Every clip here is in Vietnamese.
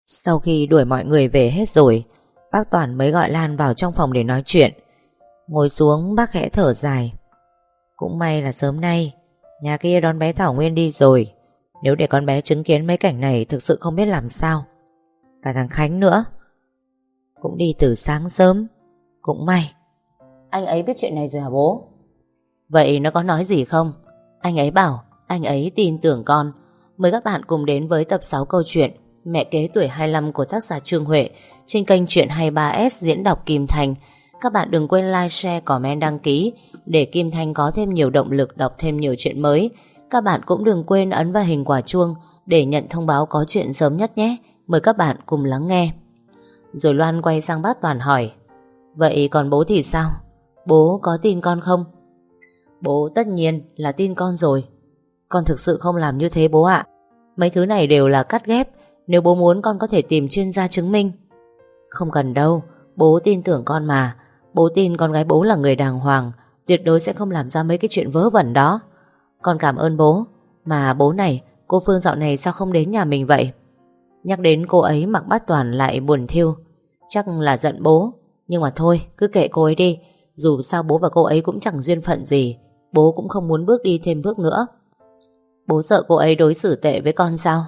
Sau khi đuổi mọi người về hết rồi, bác Toàn mới gọi Lan vào trong phòng để nói chuyện. Ngồi xuống bác khẽ thở dài. Cũng may là sớm nay nhà kia đón bé Thảo Nguyên đi rồi. Nếu để con bé chứng kiến mấy cảnh này thực sự không biết làm sao. Cả thằng Khánh nữa cũng đi từ sáng sớm. Cũng may. Anh ấy biết chuyện này rồi hả bố? Vậy nó có nói gì không? Anh ấy bảo anh ấy tin tưởng con. Mời các bạn cùng đến với tập 6 câu chuyện Mẹ kế tuổi 25 của tác giả Trương Huệ trên kênh Chuyện 23S diễn đọc Kim Thành. Các bạn đừng quên like, share, comment, đăng ký để Kim Thành có thêm nhiều động lực đọc thêm nhiều chuyện mới. Các bạn cũng đừng quên ấn vào hình quả chuông để nhận thông báo có chuyện sớm nhất nhé. Mời các bạn cùng lắng nghe. Rồi Loan quay sang bác Toàn hỏi: Vậy còn bố thì sao? Bố có tin con không? Bố tất nhiên là tin con rồi. Con thực sự không làm như thế bố ạ. Mấy thứ này đều là cắt ghép. Nếu bố muốn con có thể tìm chuyên gia chứng minh. Không cần đâu, bố tin tưởng con mà. Bố tin con gái bố là người đàng hoàng, tuyệt đối sẽ không làm ra mấy cái chuyện vớ vẩn đó. Con cảm ơn bố. Mà bố này, cô Phương dạo này sao không đến nhà mình vậy? Nhắc đến cô ấy mặc bác Toàn lại buồn thiu. Chắc là giận bố. Nhưng mà thôi, cứ kệ cô ấy đi. Dù sao bố và cô ấy cũng chẳng duyên phận gì. Bố cũng không muốn bước đi thêm bước nữa. Bố sợ cô ấy đối xử tệ với con sao?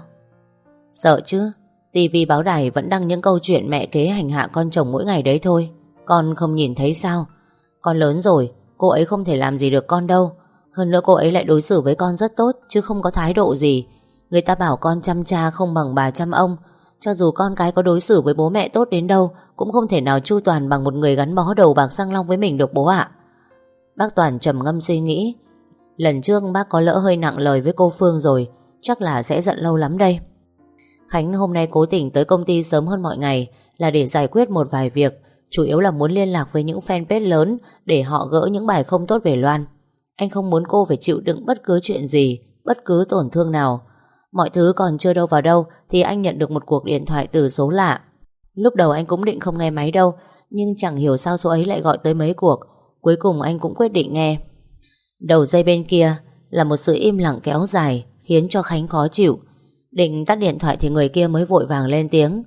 Sợ chứ. TV báo đài vẫn đăng những câu chuyện mẹ kế hành hạ con chồng mỗi ngày đấy thôi. Con không nhìn thấy sao? Con lớn rồi, cô ấy không thể làm gì được con đâu. Hơn nữa cô ấy lại đối xử với con rất tốt, chứ không có thái độ gì. Người ta bảo con chăm cha không bằng bà chăm ông. Cho dù con cái có đối xử với bố mẹ tốt đến đâu, cũng không thể nào chu toàn bằng một người gắn bó đầu bạc răng long với mình được bố ạ. Bác Toàn trầm ngâm suy nghĩ. Lần trước bác có lỡ hơi nặng lời với cô Phương rồi, chắc là sẽ giận lâu lắm đây. Khánh hôm nay cố tình tới công ty sớm hơn mọi ngày là để giải quyết một vài việc, chủ yếu là muốn liên lạc với những fanpage lớn để họ gỡ những bài không tốt về Loan. Anh không muốn cô phải chịu đựng bất cứ chuyện gì, bất cứ tổn thương nào. Mọi thứ còn chưa đâu vào đâu thì anh nhận được một cuộc điện thoại từ số lạ. Lúc đầu anh cũng định không nghe máy đâu, nhưng chẳng hiểu sao số ấy lại gọi tới mấy cuộc. Cuối cùng anh cũng quyết định nghe. Đầu dây bên kia là một sự im lặng kéo dài, khiến cho Khánh khó chịu. Định tắt điện thoại thì người kia mới vội vàng lên tiếng: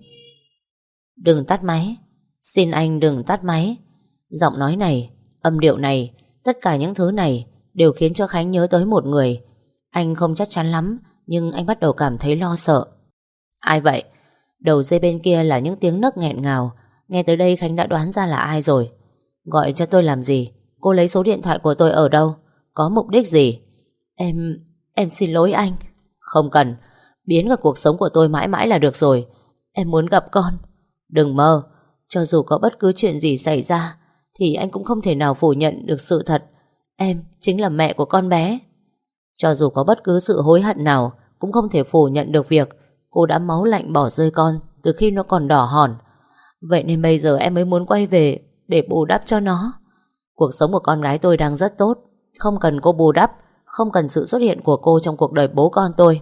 Đừng tắt máy. Xin anh đừng tắt máy. Giọng nói này, âm điệu này, tất cả những thứ này đều khiến cho Khánh nhớ tới một người. Anh không chắc chắn lắm, nhưng anh bắt đầu cảm thấy lo sợ. Ai vậy? Đầu dây bên kia là những tiếng nấc nghẹn ngào. Nghe tới đây Khánh đã đoán ra là ai rồi. Gọi cho tôi làm gì? Cô lấy số điện thoại của tôi ở đâu? Có mục đích gì? Em xin lỗi anh. Không cần. Biến vào cuộc sống của tôi mãi mãi là được rồi. Em muốn gặp con. Đừng mơ. Cho dù có bất cứ chuyện gì xảy ra thì anh cũng không thể nào phủ nhận được sự thật. Em chính là mẹ của con bé. Cho dù có bất cứ sự hối hận nào cũng không thể phủ nhận được việc cô đã máu lạnh bỏ rơi con từ khi nó còn đỏ hòn. Vậy nên bây giờ em mới muốn quay về để bù đắp cho nó. Cuộc sống của con gái tôi đang rất tốt, không cần cô bù đắp, không cần sự xuất hiện của cô trong cuộc đời bố con tôi.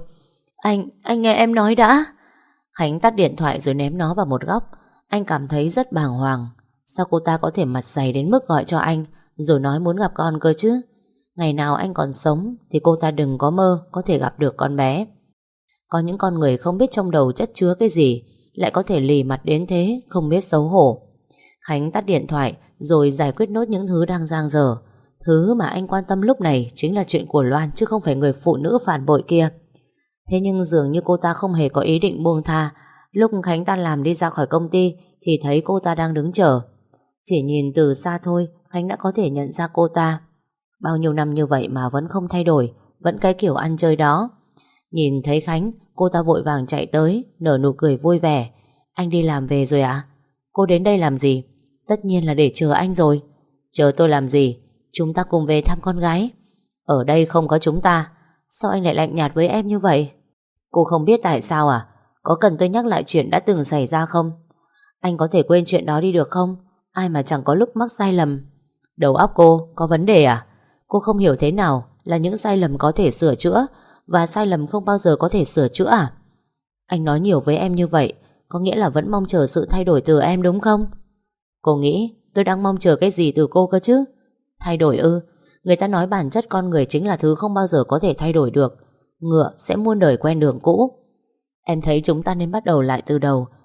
Anh nghe em nói đã. Khánh tắt điện thoại rồi ném nó vào một góc. Anh cảm thấy rất bàng hoàng. Sao cô ta có thể mặt dày đến mức gọi cho anh rồi nói muốn gặp con cơ chứ? Ngày nào anh còn sống thì cô ta đừng có mơ có thể gặp được con bé. Có những con người không biết trong đầu chất chứa cái gì lại có thể lì mặt đến thế, không biết xấu hổ. Khánh tắt điện thoại rồi giải quyết nốt những thứ đang dang dở. Thứ mà anh quan tâm lúc này chính là chuyện của Loan, chứ không phải người phụ nữ phản bội kia. Thế nhưng dường như cô ta không hề có ý định buông tha. Lúc Khánh tan làm đi ra khỏi công ty thì thấy cô ta đang đứng chờ. Chỉ nhìn từ xa thôi Khánh đã có thể nhận ra cô ta. Bao nhiêu năm như vậy mà vẫn không thay đổi, vẫn cái kiểu ăn chơi đó. Nhìn thấy Khánh, cô ta vội vàng chạy tới, nở nụ cười vui vẻ. Anh đi làm về rồi ạ? Cô đến đây làm gì? Tất nhiên là để chờ anh rồi. Chờ tôi làm gì? Chúng ta cùng về thăm con gái. Ở đây không có chúng ta. Sao anh lại lạnh nhạt với em như vậy? Cô không biết tại sao à? Có cần tôi nhắc lại chuyện đã từng xảy ra không? Anh có thể quên chuyện đó đi được không? Ai mà chẳng có lúc mắc sai lầm. Đầu óc cô có vấn đề à? Cô không hiểu thế nào là những sai lầm có thể sửa chữa và sai lầm không bao giờ có thể sửa chữa à? Anh nói nhiều với em như vậy có nghĩa là vẫn mong chờ sự thay đổi từ em đúng không? Cô nghĩ tôi đang mong chờ cái gì từ cô cơ chứ? Thay đổi ư? Người ta nói bản chất con người chính là thứ không bao giờ có thể thay đổi được. Ngựa sẽ muôn đời quen đường cũ. Em thấy chúng ta nên bắt đầu lại từ đầu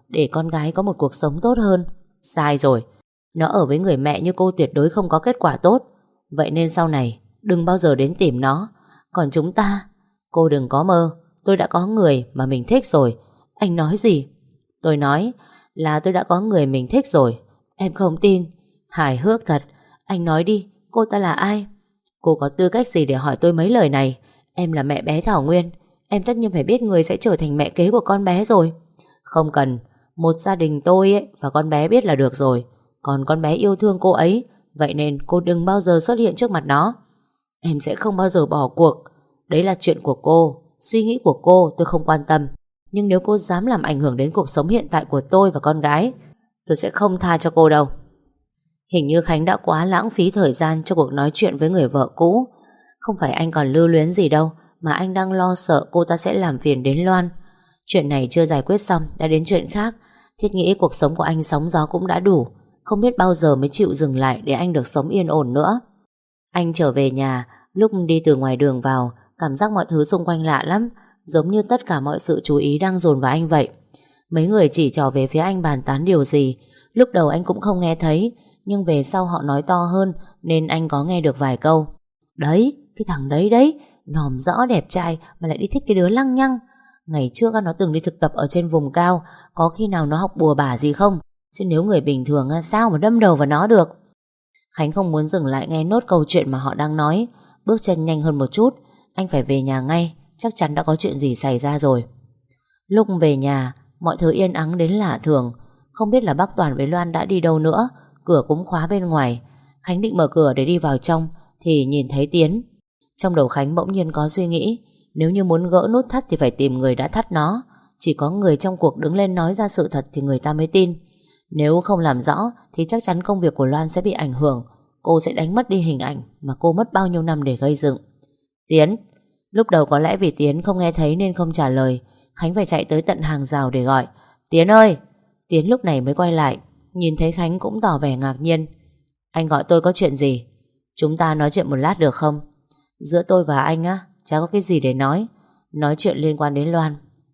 để con gái có một cuộc sống tốt hơn. Sai rồi. Nó ở với người mẹ như cô tuyệt đối không có kết quả tốt. Vậy nên sau này đừng bao giờ đến tìm nó. Còn chúng ta, cô đừng có mơ. Tôi đã có người mà mình thích rồi. Anh nói gì? Tôi nói là tôi đã có người mình thích rồi. Em không tin. Hài hước thật. Anh nói đi, cô ta là ai? Cô có tư cách gì để hỏi tôi mấy lời này? Em là mẹ bé Thảo Nguyên. Em tất nhiên phải biết người sẽ trở thành mẹ kế của con bé rồi. Không cần. Một gia đình tôi ấy và con bé biết là được rồi. Còn con bé yêu thương cô ấy. Vậy nên cô đừng bao giờ xuất hiện trước mặt nó. Em sẽ không bao giờ bỏ cuộc. Đấy là chuyện của cô. Suy nghĩ của cô tôi không quan tâm. Nhưng nếu cô dám làm ảnh hưởng đến cuộc sống hiện tại của tôi và con gái, tôi sẽ không tha cho cô đâu. Hình như Khánh đã quá lãng phí thời gian cho cuộc nói chuyện với người vợ cũ. Không phải anh còn lưu luyến gì đâu, mà anh đang lo sợ cô ta sẽ làm phiền đến Loan. Chuyện này chưa giải quyết xong đã đến chuyện khác. Thiết nghĩ cuộc sống của anh sóng gió cũng đã đủ, không biết bao giờ mới chịu dừng lại để anh được sống yên ổn nữa. Anh trở về nhà, lúc đi từ ngoài đường vào, cảm giác mọi thứ xung quanh lạ lắm, giống như tất cả mọi sự chú ý đang dồn vào anh vậy. Mấy người chỉ trò về phía anh bàn tán điều gì. Lúc đầu anh cũng không nghe thấy, nhưng về sau họ nói to hơn nên anh có nghe được vài câu. Đấy, cái thằng đấy, nòm rõ đẹp trai mà lại đi thích cái đứa lăng nhăng. Ngày trước nó từng đi thực tập ở trên vùng cao, có khi nào nó học bùa bả gì không? Chứ nếu người bình thường sao mà đâm đầu vào nó được. Khánh không muốn dừng lại nghe nốt câu chuyện mà họ đang nói, bước chân nhanh hơn một chút. Anh phải về nhà ngay, chắc chắn đã có chuyện gì xảy ra rồi. Lúc về nhà, mọi thứ yên ắng đến lạ thường. Không biết là bác Toàn với Loan đã đi đâu nữa. Cửa cũng khóa bên ngoài. Khánh định mở cửa để đi vào trong thì nhìn thấy Tiến. Trong đầu Khánh bỗng nhiên có suy nghĩ, nếu như muốn gỡ nút thắt thì phải tìm người đã thắt nó. Chỉ có người trong cuộc đứng lên nói ra sự thật thì người ta mới tin. Nếu không làm rõ thì chắc chắn công việc của Loan sẽ bị ảnh hưởng. Cô sẽ đánh mất đi hình ảnh mà cô mất bao nhiêu năm để gây dựng. Tiến. Lúc đầu có lẽ vì Tiến không nghe thấy nên không trả lời, Khánh phải chạy tới tận hàng rào để gọi. Tiến ơi! Tiến lúc này mới quay lại, nhìn thấy Khánh cũng tỏ vẻ ngạc nhiên. Anh gọi tôi có chuyện gì? Chúng ta nói chuyện một lát được không? Giữa tôi và anh chả có cái gì để nói. Nói chuyện liên quan đến Loan.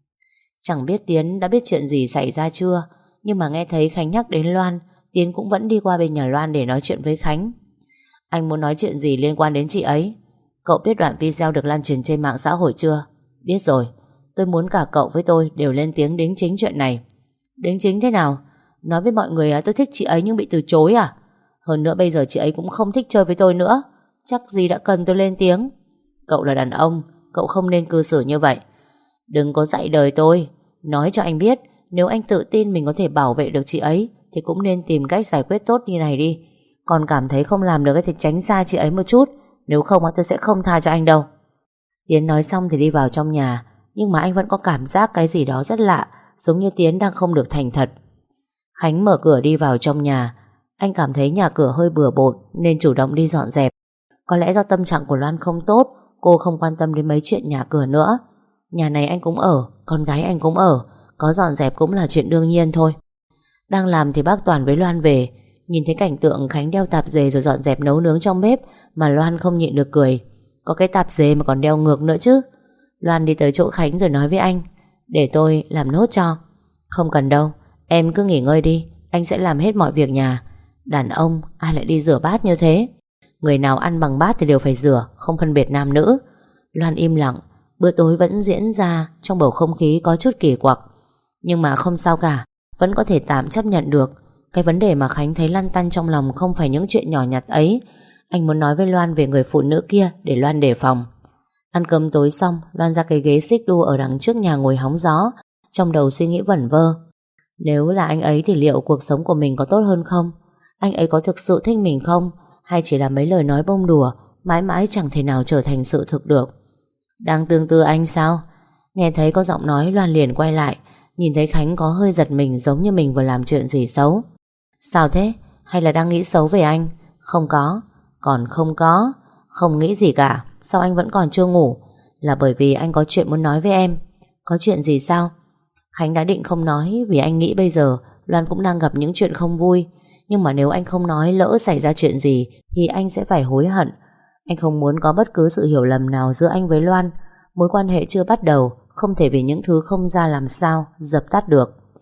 Chẳng biết Tiến đã biết chuyện gì xảy ra chưa, nhưng mà nghe thấy Khánh nhắc đến Loan, Tiến cũng vẫn đi qua bên nhà Loan để nói chuyện với Khánh. Anh muốn nói chuyện gì liên quan đến chị ấy? Cậu biết đoạn video được lan truyền trên mạng xã hội chưa? Biết rồi. Tôi muốn cả cậu với tôi đều lên tiếng đính chính chuyện này. Đính chính thế nào? Nói với mọi người tôi thích chị ấy nhưng bị từ chối à? Hơn nữa bây giờ chị ấy cũng không thích chơi với tôi nữa. Chắc gì đã cần tôi lên tiếng. Cậu là đàn ông, cậu không nên cư xử như vậy. Đừng có dạy đời tôi. Nói cho anh biết, nếu anh tự tin mình có thể bảo vệ được chị ấy thì cũng nên tìm cách giải quyết tốt như này đi. Còn cảm thấy không làm được thì tránh xa chị ấy một chút. Nếu không tôi sẽ không tha cho anh đâu. Tiến nói xong thì đi vào trong nhà, nhưng mà anh vẫn có cảm giác cái gì đó rất lạ, giống như Tiến đang không được thành thật. Khánh mở cửa đi vào trong nhà. Anh cảm thấy nhà cửa hơi bừa bộn nên chủ động đi dọn dẹp. Có lẽ do tâm trạng của Loan không tốt, cô không quan tâm đến mấy chuyện nhà cửa nữa. Nhà này anh cũng ở, con gái anh cũng ở, có dọn dẹp cũng là chuyện đương nhiên thôi. Đang làm thì bác Toàn với Loan về. Nhìn thấy cảnh tượng Khánh đeo tạp dề rồi dọn dẹp nấu nướng trong bếp mà Loan không nhịn được cười. Có cái tạp dề mà còn đeo ngược nữa chứ. Loan đi tới chỗ Khánh rồi nói với anh, để tôi làm nốt cho. Không cần đâu, em cứ nghỉ ngơi đi, anh sẽ làm hết mọi việc nhà. Đàn ông ai lại đi rửa bát như thế? Người nào ăn bằng bát thì đều phải rửa, không phân biệt nam nữ. Loan im lặng. Bữa tối vẫn diễn ra trong bầu không khí có chút kỳ quặc. Nhưng mà không sao cả, vẫn có thể tạm chấp nhận được. Cái vấn đề mà Khánh thấy lăn tăn trong lòng không phải những chuyện nhỏ nhặt ấy. Anh muốn nói với Loan về người phụ nữ kia để Loan đề phòng. Ăn cơm tối xong, Loan ra cái ghế xích đu ở đằng trước nhà ngồi hóng gió. Trong đầu suy nghĩ vẩn vơ. Nếu là anh ấy thì liệu cuộc sống của mình có tốt hơn không? Anh ấy có thực sự thích mình không? Hay chỉ là mấy lời nói bông đùa, mãi mãi chẳng thể nào trở thành sự thực được? Đang tương tư anh sao? Nghe thấy có giọng nói, Loan liền quay lại. Nhìn thấy Khánh có hơi giật mình, giống như mình vừa làm chuyện gì xấu. Sao thế? Hay là đang nghĩ xấu về anh? Không có. Còn không có. Không nghĩ gì cả. Sao anh vẫn còn chưa ngủ? Là bởi vì anh có chuyện muốn nói với em. Có chuyện gì sao? Khánh đã định không nói vì anh nghĩ bây giờ Loan cũng đang gặp những chuyện không vui. Nhưng mà nếu anh không nói, lỡ xảy ra chuyện gì thì anh sẽ phải hối hận. Anh không muốn có bất cứ sự hiểu lầm nào giữa anh với Loan. Mối quan hệ chưa bắt đầu, không thể vì những thứ không ra làm sao dập tắt được.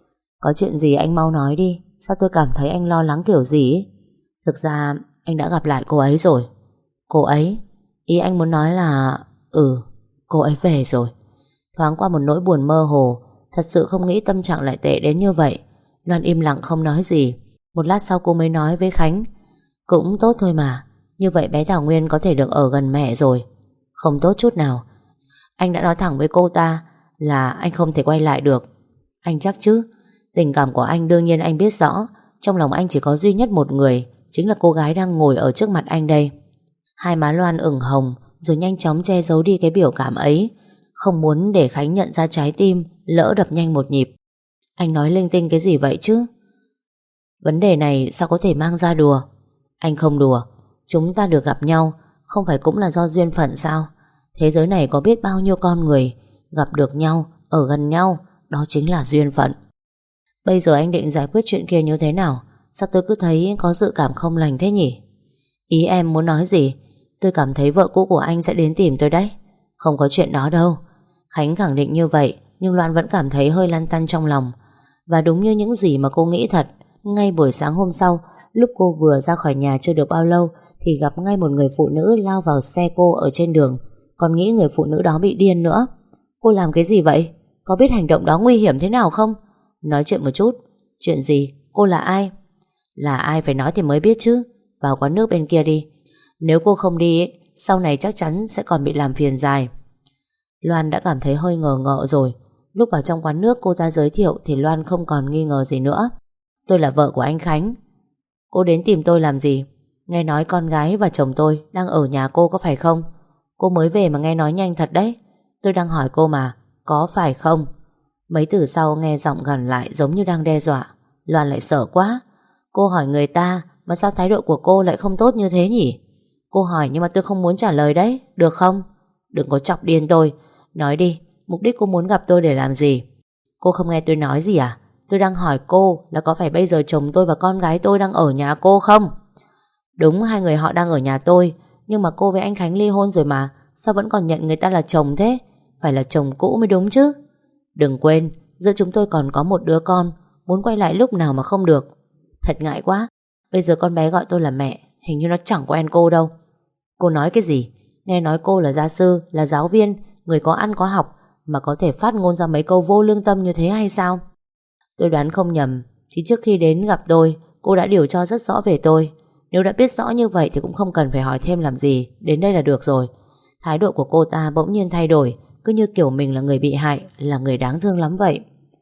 Có chuyện gì anh mau nói đi. Sao tôi cảm thấy anh lo lắng kiểu gì ấy? Thực ra anh đã gặp lại cô ấy rồi. Cô ấy? Ý anh muốn nói là... cô ấy về rồi. Thoáng qua một nỗi buồn mơ hồ. Thật sự không nghĩ tâm trạng lại tệ đến như vậy. Loan im lặng không nói gì. Một lát sau cô mới nói với Khánh: cũng tốt thôi mà. Như vậy bé Thảo Nguyên có thể được ở gần mẹ rồi. Không tốt chút nào. Anh đã nói thẳng với cô ta là anh không thể quay lại được. Anh chắc chứ? Tình cảm của anh đương nhiên anh biết rõ. Trong lòng anh chỉ có duy nhất một người, chính là cô gái đang ngồi ở trước mặt anh đây. Hai má Loan ửng hồng, rồi nhanh chóng che giấu đi cái biểu cảm ấy, không muốn để Khánh nhận ra trái tim lỡ đập nhanh một nhịp. Anh nói linh tinh cái gì vậy chứ? Vấn đề này sao có thể mang ra đùa? Anh không đùa. Chúng ta được gặp nhau không phải cũng là do duyên phận sao? Thế giới này có biết bao nhiêu con người gặp được nhau, ở gần nhau, đó chính là duyên phận. Bây giờ anh định giải quyết chuyện kia như thế nào? Sao tôi cứ thấy có dự cảm không lành thế nhỉ? Ý em muốn nói gì? Tôi cảm thấy vợ cũ của anh sẽ đến tìm tôi đấy. Không có chuyện đó đâu. Khánh khẳng định như vậy, nhưng Loan vẫn cảm thấy hơi lăn tăn trong lòng. Và đúng như những gì mà cô nghĩ thật, ngay buổi sáng hôm sau, lúc cô vừa ra khỏi nhà chưa được bao lâu thì gặp ngay một người phụ nữ lao vào xe cô ở trên đường. Còn nghĩ người phụ nữ đó bị điên nữa. Cô làm cái gì vậy? Có biết hành động đó nguy hiểm thế nào không? Nói chuyện một chút. Chuyện gì? Cô là ai? Là ai phải nói thì mới biết chứ. Vào quán nước bên kia đi. Nếu cô không đi ấy, sau này chắc chắn sẽ còn bị làm phiền dài. Loan đã cảm thấy hơi ngờ ngợ rồi. Lúc vào trong quán nước cô ta giới thiệu thì Loan không còn nghi ngờ gì nữa. Tôi là vợ của anh Khánh. Cô đến tìm tôi làm gì? Nghe nói con gái và chồng tôi đang ở nhà cô có phải không? Cô mới về mà nghe nói nhanh thật đấy. Tôi đang hỏi cô mà, có phải không? Mấy từ sau nghe giọng gần lại giống như đang đe dọa. Loan lại sợ quá. Cô hỏi người ta mà sao thái độ của cô lại không tốt như thế nhỉ? Cô hỏi nhưng mà tôi không muốn trả lời đấy, được không? Đừng có chọc điên tôi. Nói đi, mục đích cô muốn gặp tôi để làm gì? Cô không nghe tôi nói gì à? Tôi đang hỏi cô là có phải bây giờ chồng tôi và con gái tôi đang ở nhà cô không? Đúng, hai người họ đang ở nhà tôi. Nhưng mà cô với anh Khánh ly hôn rồi mà. Sao vẫn còn nhận người ta là chồng thế? Phải là chồng cũ mới đúng chứ. Đừng quên, giữa chúng tôi còn có một đứa con. Muốn quay lại lúc nào mà không được. Thật ngại quá. Bây giờ con bé gọi tôi là mẹ. Hình như nó chẳng quen cô đâu. Cô nói cái gì? Nghe nói cô là gia sư, là giáo viên, người có ăn có học, mà có thể phát ngôn ra mấy câu vô lương tâm như thế hay sao? Tôi đoán không nhầm thì trước khi đến gặp tôi, cô đã điều tra rất rõ về tôi. Nếu đã biết rõ như vậy thì cũng không cần phải hỏi thêm làm gì. Đến đây là được rồi. Thái độ của cô ta bỗng nhiên thay đổi, cứ như kiểu mình là người bị hại, là người đáng thương lắm vậy.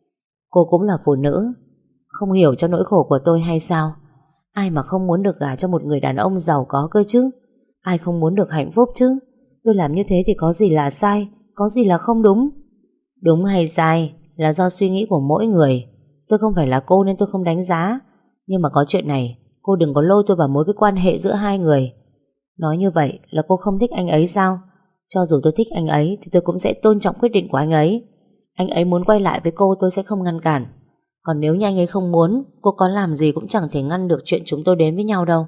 Cô cũng là phụ nữ, không hiểu cho nỗi khổ của tôi hay sao? Ai mà không muốn được gả cho một người đàn ông giàu có cơ chứ? Ai không muốn được hạnh phúc chứ? Tôi làm như thế thì có gì là sai, có gì là không đúng? Đúng hay sai là do suy nghĩ của mỗi người. Tôi không phải là cô nên tôi không đánh giá. Nhưng mà có chuyện này, cô đừng có lôi tôi vào mối cái quan hệ giữa hai người. Nói như vậy là cô không thích anh ấy sao? Cho dù tôi thích anh ấy thì tôi cũng sẽ tôn trọng quyết định của anh ấy. Anh ấy muốn quay lại với cô tôi sẽ không ngăn cản. Còn nếu như anh ấy không muốn, cô có làm gì cũng chẳng thể ngăn được chuyện chúng tôi đến với nhau đâu.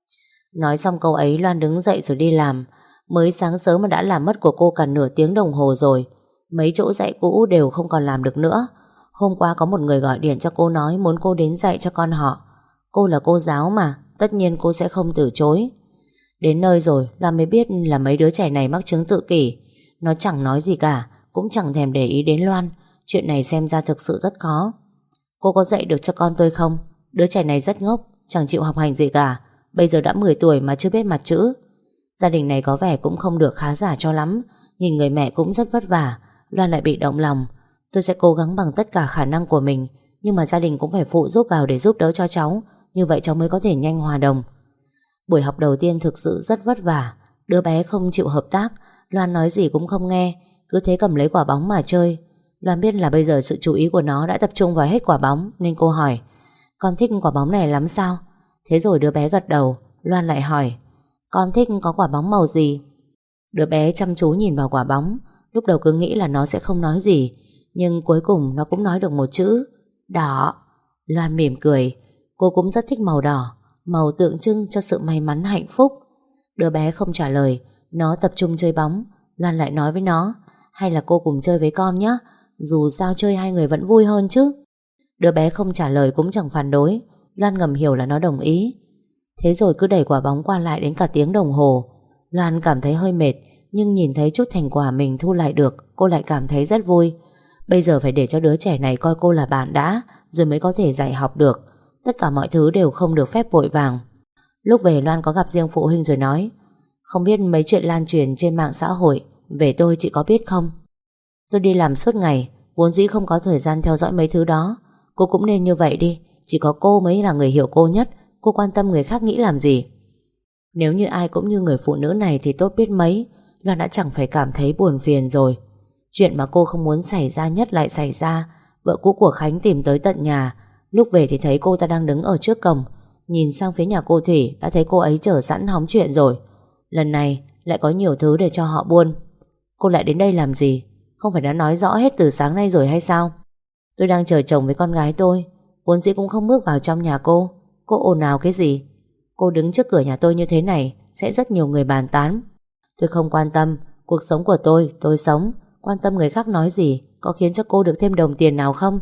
Nói xong câu ấy, Loan đứng dậy rồi đi làm. Mới sáng sớm mà đã làm mất của cô cả nửa tiếng đồng hồ rồi. Mấy chỗ dạy cũ đều không còn làm được nữa. Hôm qua có một người gọi điện cho cô nói muốn cô đến dạy cho con họ. Cô là cô giáo mà, tất nhiên cô sẽ không từ chối. Đến nơi rồi, Loan mới biết là mấy đứa trẻ này mắc chứng tự kỷ. Nó chẳng nói gì cả, cũng chẳng thèm để ý đến Loan. Chuyện này xem ra thực sự rất khó. Cô có dạy được cho con tôi không? Đứa trẻ này rất ngốc, chẳng chịu học hành gì cả. Bây giờ đã 10 tuổi mà chưa biết mặt chữ. Gia đình này có vẻ cũng không được khá giả cho lắm. Nhìn người mẹ cũng rất vất vả. Loan lại bị động lòng. Tôi sẽ cố gắng bằng tất cả khả năng của mình, nhưng mà gia đình cũng phải phụ giúp vào để giúp đỡ cho cháu. Như vậy cháu mới có thể nhanh hòa đồng. Buổi học đầu tiên thực sự rất vất vả. Đứa bé không chịu hợp tác. Loan nói gì cũng không nghe, cứ thế cầm lấy quả bóng mà chơi. Loan biết là bây giờ sự chú ý của nó đã tập trung vào hết quả bóng, nên cô hỏi: con thích quả bóng này lắm sao? Thế rồi đứa bé gật đầu. Loan lại hỏi: con thích có quả bóng màu gì? Đứa bé chăm chú nhìn vào quả bóng. Lúc đầu cứ nghĩ là nó sẽ không nói gì, nhưng cuối cùng nó cũng nói được một chữ: đỏ. Loan mỉm cười. Cô cũng rất thích màu đỏ, màu tượng trưng cho sự may mắn hạnh phúc. Đứa bé không trả lời, nó tập trung chơi bóng. Loan lại nói với nó: hay là cô cùng chơi với con nhé, dù sao chơi hai người vẫn vui hơn chứ. Đứa bé không trả lời cũng chẳng phản đối. Loan ngầm hiểu là nó đồng ý. Thế rồi cứ đẩy quả bóng qua lại đến cả tiếng đồng hồ. Loan cảm thấy hơi mệt, nhưng nhìn thấy chút thành quả mình thu lại được, cô lại cảm thấy rất vui. Bây giờ phải để cho đứa trẻ này coi cô là bạn đã, rồi mới có thể dạy học được. Tất cả mọi thứ đều không được phép vội vàng. Lúc về Loan có gặp riêng phụ huynh rồi nói: không biết mấy chuyện lan truyền trên mạng xã hội về tôi chị có biết không? Tôi đi làm suốt ngày, vốn dĩ không có thời gian theo dõi mấy thứ đó. Cô cũng nên như vậy đi. Chỉ có cô mới là người hiểu cô nhất. Cô quan tâm người khác nghĩ làm gì? Nếu như ai cũng như người phụ nữ này thì tốt biết mấy. Loan đã chẳng phải cảm thấy buồn phiền rồi. Chuyện mà cô không muốn xảy ra nhất lại xảy ra. Vợ cũ của Khánh tìm tới tận nhà. Lúc về thì thấy cô ta đang đứng ở trước cổng. Nhìn sang phía nhà cô Thủy, đã thấy cô ấy chờ sẵn hóng chuyện rồi. Lần này lại có nhiều thứ để cho họ buôn. Cô lại đến đây làm gì? Không phải đã nói rõ hết từ sáng nay rồi hay sao? Tôi đang chờ chồng với con gái tôi. Vốn dĩ cũng không bước vào trong nhà cô. Cô ồn ào cái gì? Cô đứng trước cửa nhà tôi như thế này sẽ rất nhiều người bàn tán. Tôi không quan tâm. Cuộc sống của tôi sống. Quan tâm người khác nói gì có khiến cho cô được thêm đồng tiền nào không?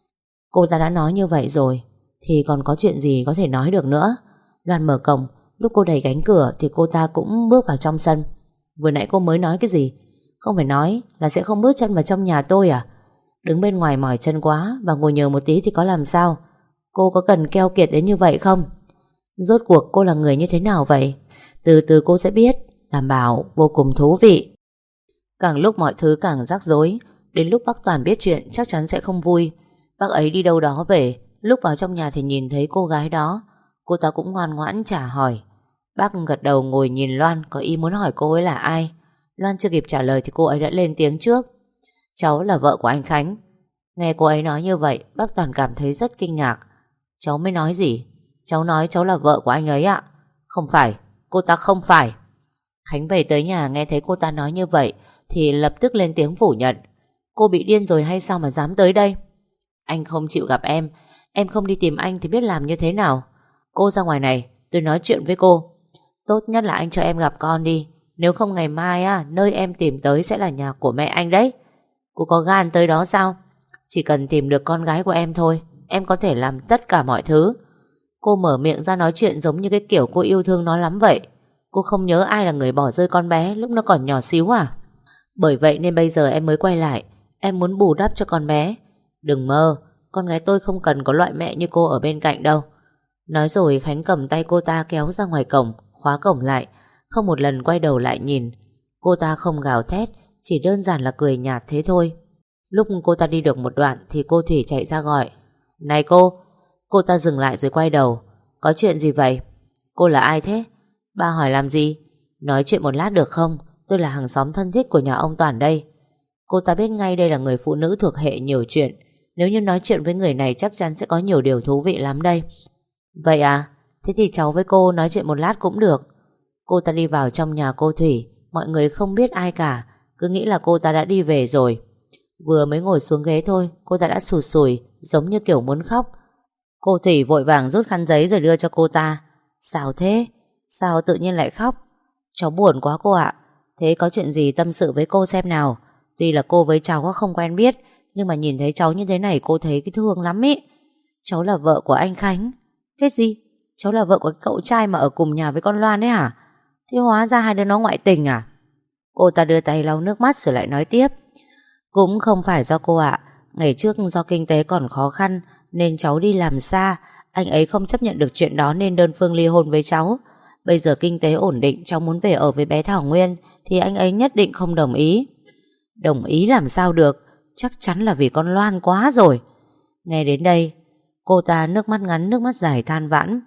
Cô ta đã nói như vậy rồi thì còn có chuyện gì có thể nói được nữa. Loan mở cổng. Lúc cô đẩy cánh cửa thì cô ta cũng bước vào trong sân. Vừa nãy cô mới nói cái gì? Không phải nói là sẽ không bước chân vào trong nhà tôi à? Đứng bên ngoài mỏi chân quá và ngồi nhờ một tí thì có làm sao? Cô có cần keo kiệt đến như vậy không? Rốt cuộc cô là người như thế nào vậy? Từ từ cô sẽ biết. Đảm bảo vô cùng thú vị. Càng lúc mọi thứ càng rắc rối. Đến lúc bác Toàn biết chuyện chắc chắn sẽ không vui. Bác ấy đi đâu đó về. Lúc vào trong nhà thì nhìn thấy cô gái đó. Cô ta cũng ngoan ngoãn trả hỏi. Bác gật đầu ngồi nhìn Loan, có ý muốn hỏi cô ấy là ai. Loan chưa kịp trả lời thì cô ấy đã lên tiếng trước. Cháu là vợ của anh Khánh. Nghe cô ấy nói như vậy, bác Toàn cảm thấy rất kinh ngạc. Cháu mới nói gì? Cháu nói cháu là vợ của anh ấy ạ. Không phải, cô ta không phải. Khánh về tới nhà nghe thấy cô ta nói như vậy thì lập tức lên tiếng phủ nhận. Cô bị điên rồi hay sao mà dám tới đây? Anh không chịu gặp em không đi tìm anh thì biết làm như thế nào. Cô ra ngoài này, tôi nói chuyện với cô. Tốt nhất là anh cho em gặp con đi. Nếu không ngày mai nơi em tìm tới sẽ là nhà của mẹ anh đấy. Cô có gan tới đó sao? Chỉ cần tìm được con gái của em thôi, em có thể làm tất cả mọi thứ. Cô mở miệng ra nói chuyện giống như cái kiểu cô yêu thương nó lắm vậy. Cô không nhớ ai là người bỏ rơi con bé lúc nó còn nhỏ xíu à? Bởi vậy nên bây giờ em mới quay lại. Em muốn bù đắp cho con bé. Đừng mơ, con gái tôi không cần có loại mẹ như cô ở bên cạnh đâu. Nói rồi Khánh cầm tay cô ta kéo ra ngoài cổng, khóa cổng lại, không một lần quay đầu lại nhìn. Cô ta không gào thét, chỉ đơn giản là cười nhạt thế thôi. Lúc cô ta đi được một đoạn thì cô Thủy chạy ra gọi. Này cô! Cô ta dừng lại rồi quay đầu. Có chuyện gì vậy? Cô là ai thế? Ba hỏi làm gì? Nói chuyện một lát được không? Tôi là hàng xóm thân thiết của nhà ông Toàn đây. Cô ta biết ngay đây là người phụ nữ thuộc hệ nhiều chuyện. Nếu như nói chuyện với người này chắc chắn sẽ có nhiều điều thú vị lắm đây. Vậy à? Thế thì cháu với cô nói chuyện một lát cũng được. Cô ta đi vào trong nhà cô Thủy. Mọi người không biết ai cả, cứ nghĩ là cô ta đã đi về rồi. Vừa mới ngồi xuống ghế thôi, cô ta đã sụt sùi, giống như kiểu muốn khóc. Cô Thủy vội vàng rút khăn giấy rồi đưa cho cô ta. Sao thế? Sao tự nhiên lại khóc? Cháu buồn quá cô ạ. Thế có chuyện gì tâm sự với cô xem nào. Tuy là cô với cháu không quen biết, nhưng mà nhìn thấy cháu như thế này cô thấy cái thương lắm ý. Cháu là vợ của anh Khánh. Cái gì? Cháu là vợ của cậu trai mà ở cùng nhà với con Loan ấy hả? Thế hóa ra hai đứa nó ngoại tình à? Cô ta đưa tay lau nước mắt rồi lại nói tiếp. Cũng không phải do cô ạ. Ngày trước do kinh tế còn khó khăn nên cháu đi làm xa. Anh ấy không chấp nhận được chuyện đó nên đơn phương ly hôn với cháu. Bây giờ kinh tế ổn định, cháu muốn về ở với bé Thảo Nguyên thì anh ấy nhất định không đồng ý. Đồng ý làm sao được? Chắc chắn là vì con Loan quá rồi. Nghe đến đây, cô ta nước mắt ngắn nước mắt dài than vãn.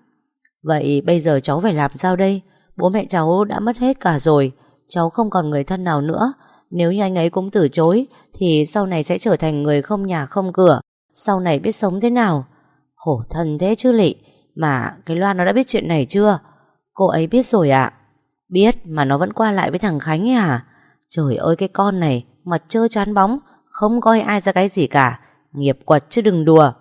Vậy bây giờ cháu phải làm sao đây? Bố mẹ cháu đã mất hết cả rồi. Cháu không còn người thân nào nữa. Nếu như anh ấy cũng từ chối thì sau này sẽ trở thành người không nhà không cửa. Sau này biết sống thế nào? Khổ thân thế chứ lị. Mà cái Loan nó đã biết chuyện này chưa? Cô ấy biết rồi ạ. Biết mà nó vẫn qua lại với thằng Khánh ấy à? Trời ơi cái con này mặt trơ trán bóng, không coi ai ra cái gì cả. Nghiệp quật chứ đừng đùa.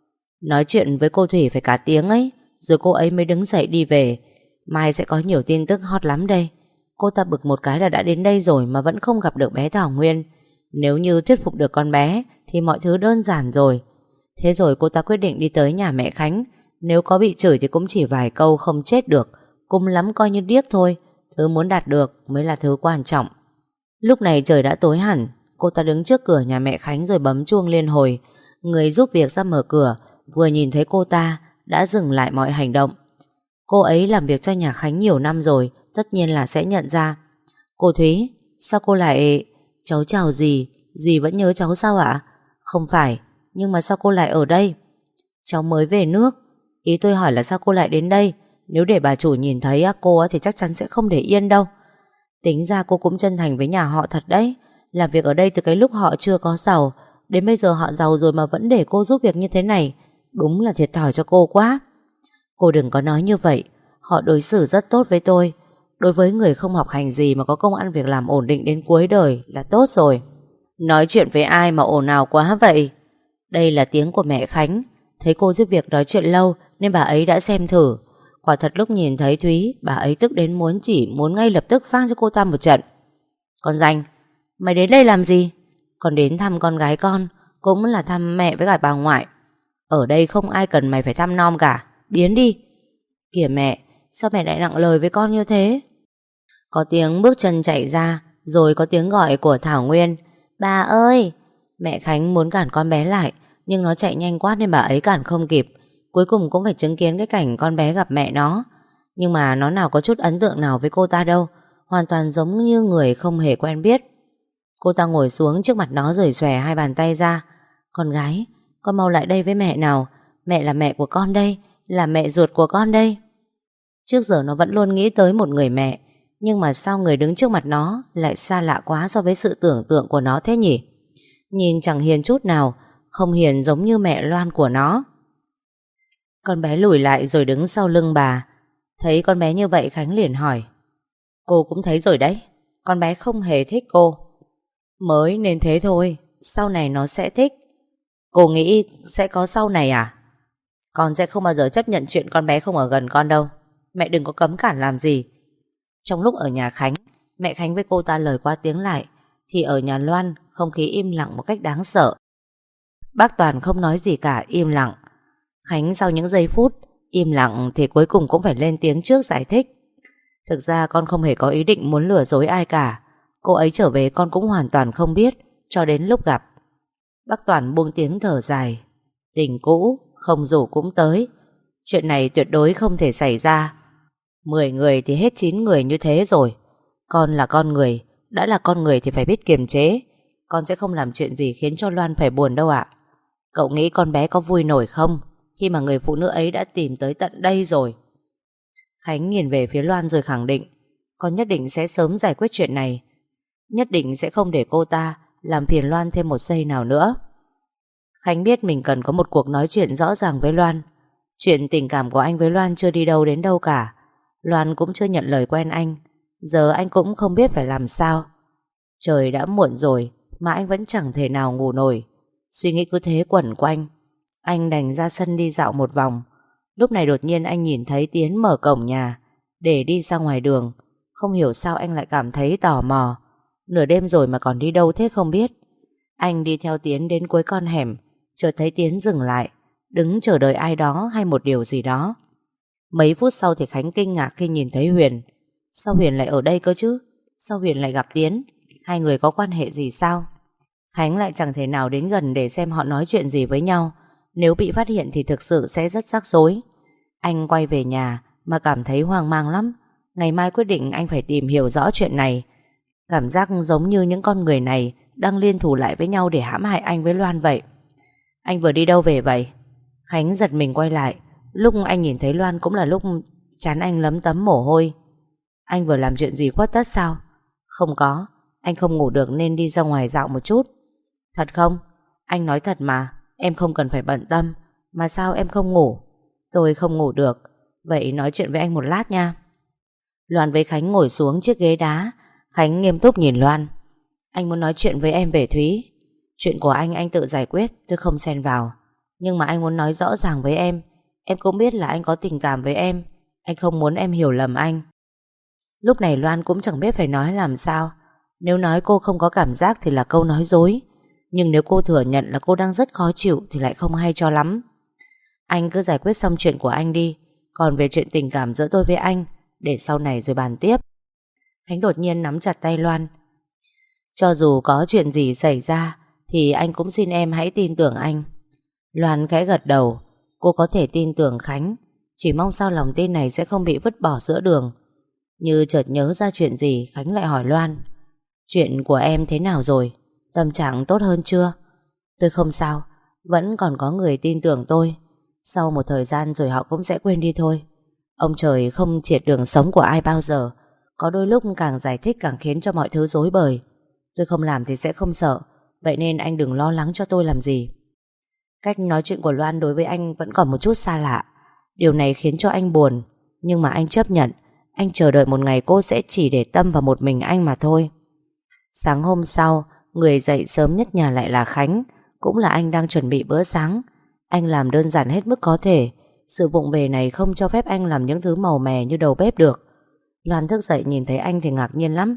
Nói chuyện với cô Thủy phải cả tiếng ấy. Rồi cô ấy mới đứng dậy đi về. Mai sẽ có nhiều tin tức hot lắm đây. Cô ta bực một cái là đã đến đây rồi mà vẫn không gặp được bé Thảo Nguyên. Nếu như thuyết phục được con bé thì mọi thứ đơn giản rồi. Thế rồi cô ta quyết định đi tới nhà mẹ Khánh. Nếu có bị chửi thì cũng chỉ vài câu không chết được, cùng lắm coi như điếc thôi. Thứ muốn đạt được mới là thứ quan trọng. Lúc này trời đã tối hẳn. Cô ta đứng trước cửa nhà mẹ Khánh rồi bấm chuông liên hồi. Người giúp việc ra mở cửa vừa nhìn thấy cô ta đã dừng lại mọi hành động. Cô ấy làm việc cho nhà Khánh nhiều năm rồi, tất nhiên là sẽ nhận ra. Cô Thúy, sao cô lại... Cháu chào dì, dì vẫn nhớ cháu sao ạ? Không phải, nhưng mà sao cô lại ở đây? Cháu mới về nước. Ý tôi hỏi là sao cô lại đến đây? Nếu để bà chủ nhìn thấy cô thì chắc chắn sẽ không để yên đâu. Tính ra cô cũng chân thành với nhà họ thật đấy. Làm việc ở đây từ cái lúc họ chưa có giàu, đến bây giờ họ giàu rồi mà vẫn để cô giúp việc như thế này. Đúng là thiệt thòi cho cô quá. Cô đừng có nói như vậy. Họ đối xử rất tốt với tôi. Đối với người không học hành gì mà có công ăn việc làm ổn định đến cuối đời là tốt rồi. Nói chuyện với ai mà ồn ào quá vậy? Đây là tiếng của mẹ Khánh. Thấy cô giúp việc nói chuyện lâu nên bà ấy đã xem thử. Quả thật lúc nhìn thấy Thúy, bà ấy tức đến muốn ngay lập tức phang cho cô ta một trận. Con Danh, mày đến đây làm gì? Con đến thăm con gái con, cũng là thăm mẹ với cả bà ngoại. Ở đây không ai cần mày phải thăm nom cả. Biến đi. Kìa mẹ, sao mẹ lại nặng lời với con như thế? Có tiếng bước chân chạy ra, rồi có tiếng gọi của Thảo Nguyên. Bà ơi! Mẹ Khánh muốn cản con bé lại, nhưng nó chạy nhanh quá nên bà ấy cản không kịp. Cuối cùng cũng phải chứng kiến cái cảnh con bé gặp mẹ nó. Nhưng mà nó nào có chút ấn tượng nào với cô ta đâu, hoàn toàn giống như người không hề quen biết. Cô ta ngồi xuống trước mặt nó rồi xòe hai bàn tay ra. Con gái, con mau lại đây với mẹ nào. Mẹ là mẹ của con đây, là mẹ ruột của con đây. Trước giờ nó vẫn luôn nghĩ tới một người mẹ, nhưng mà sao người đứng trước mặt nó lại xa lạ quá so với sự tưởng tượng của nó thế nhỉ? Nhìn chẳng hiền chút nào, không hiền giống như mẹ Loan của nó. Con bé lùi lại rồi đứng sau lưng bà. Thấy con bé như vậy Khánh liền hỏi. Cô cũng thấy rồi đấy, con bé không hề thích cô. Mới nên thế thôi, sau này nó sẽ thích. Cô nghĩ sẽ có sau này à? Con sẽ không bao giờ chấp nhận chuyện con bé không ở gần con đâu. Mẹ đừng có cấm cản làm gì. Trong lúc ở nhà Khánh, mẹ Khánh với cô ta lời qua tiếng lại, thì ở nhà Loan không khí im lặng một cách đáng sợ. Bác Toàn không nói gì cả, im lặng. Khánh sau những giây phút im lặng thì cuối cùng cũng phải lên tiếng trước giải thích. Thực ra con không hề có ý định muốn lừa dối ai cả. Cô ấy trở về con cũng hoàn toàn không biết cho đến lúc gặp. Bác Toàn buông tiếng thở dài. Tình cũ không rủ cũng tới. Chuyện này tuyệt đối không thể xảy ra. 10 người thì hết 9 người như thế rồi. Con là con người, đã là con người thì phải biết kiềm chế. Con sẽ không làm chuyện gì khiến cho Loan phải buồn đâu ạ. Cậu nghĩ con bé có vui nổi không khi mà người phụ nữ ấy đã tìm tới tận đây rồi? Khánh nhìn về phía Loan rồi khẳng định. Con nhất định sẽ sớm giải quyết chuyện này. Nhất định sẽ không để cô ta làm phiền Loan thêm một giây nào nữa. Khánh biết mình cần có một cuộc nói chuyện rõ ràng với Loan. Chuyện tình cảm của anh với Loan chưa đi đâu đến đâu cả. Loan cũng chưa nhận lời quen anh. Giờ anh cũng không biết phải làm sao. Trời đã muộn rồi mà anh vẫn chẳng thể nào ngủ nổi. Suy nghĩ cứ thế quẩn quanh. Anh đành ra sân đi dạo một vòng. Lúc này đột nhiên anh nhìn thấy Tiến mở cổng nhà để đi ra ngoài đường. Không hiểu sao anh lại cảm thấy tò mò. Nửa đêm rồi mà còn đi đâu thế không biết. Anh đi theo Tiến đến cuối con hẻm, chợt thấy Tiến dừng lại, đứng chờ đợi ai đó hay một điều gì đó. Mấy phút sau thì Khánh kinh ngạc khi nhìn thấy Huyền. Sao Huyền lại ở đây cơ chứ? Sao Huyền lại gặp Tiến? Hai người có quan hệ gì sao? Khánh lại chẳng thể nào đến gần để xem họ nói chuyện gì với nhau. Nếu bị phát hiện thì thực sự sẽ rất rắc rối. Anh quay về nhà mà cảm thấy hoang mang lắm. Ngày mai quyết định anh phải tìm hiểu rõ chuyện này. Cảm giác giống như những con người này đang liên thủ lại với nhau để hãm hại anh với Loan vậy. Anh vừa đi đâu về vậy? Khánh giật mình quay lại. Lúc anh nhìn thấy Loan cũng là lúc trán anh lấm tấm mồ hôi. Anh vừa làm chuyện gì khuất tất sao? Không có, anh không ngủ được nên đi ra ngoài dạo một chút. Thật không? Anh nói thật mà, em không cần phải bận tâm. Mà sao em không ngủ? Tôi không ngủ được. Vậy nói chuyện với anh một lát nha. Loan với Khánh ngồi xuống chiếc ghế đá. Khánh nghiêm túc nhìn Loan. Anh muốn nói chuyện với em về Thúy. Chuyện của anh tự giải quyết, tôi không xen vào. Nhưng mà anh muốn nói rõ ràng với em. Em cũng biết là anh có tình cảm với em. Anh không muốn em hiểu lầm anh. Lúc này Loan cũng chẳng biết phải nói làm sao. Nếu nói cô không có cảm giác thì là câu nói dối. Nhưng nếu cô thừa nhận là cô đang rất khó chịu thì lại không hay cho lắm. Anh cứ giải quyết xong chuyện của anh đi, còn về chuyện tình cảm giữa tôi với anh, để sau này rồi bàn tiếp. Khánh đột nhiên nắm chặt tay Loan. Cho dù có chuyện gì xảy ra thì anh cũng xin em hãy tin tưởng anh. Loan khẽ gật đầu. Cô có thể tin tưởng Khánh, chỉ mong sao lòng tin này sẽ không bị vứt bỏ giữa đường. Như chợt nhớ ra chuyện gì, Khánh lại hỏi Loan: Chuyện của em thế nào rồi? Tâm trạng tốt hơn chưa? Tôi không sao, vẫn còn có người tin tưởng tôi. Sau một thời gian rồi họ cũng sẽ quên đi thôi. Ông trời không triệt đường sống của ai bao giờ. Có đôi lúc càng giải thích càng khiến cho mọi thứ rối bời. Tôi không làm thì sẽ không sợ, vậy nên anh đừng lo lắng cho tôi làm gì. Cách nói chuyện của Loan đối với anh vẫn còn một chút xa lạ. Điều này khiến cho anh buồn, nhưng mà anh chấp nhận. Anh chờ đợi một ngày cô sẽ chỉ để tâm vào một mình anh mà thôi. Sáng hôm sau, người dậy sớm nhất nhà lại là Khánh. Cũng là anh đang chuẩn bị bữa sáng. Anh làm đơn giản hết mức có thể. Sự vụng về này không cho phép anh làm những thứ màu mè như đầu bếp được. Loan thức dậy nhìn thấy anh thì ngạc nhiên lắm.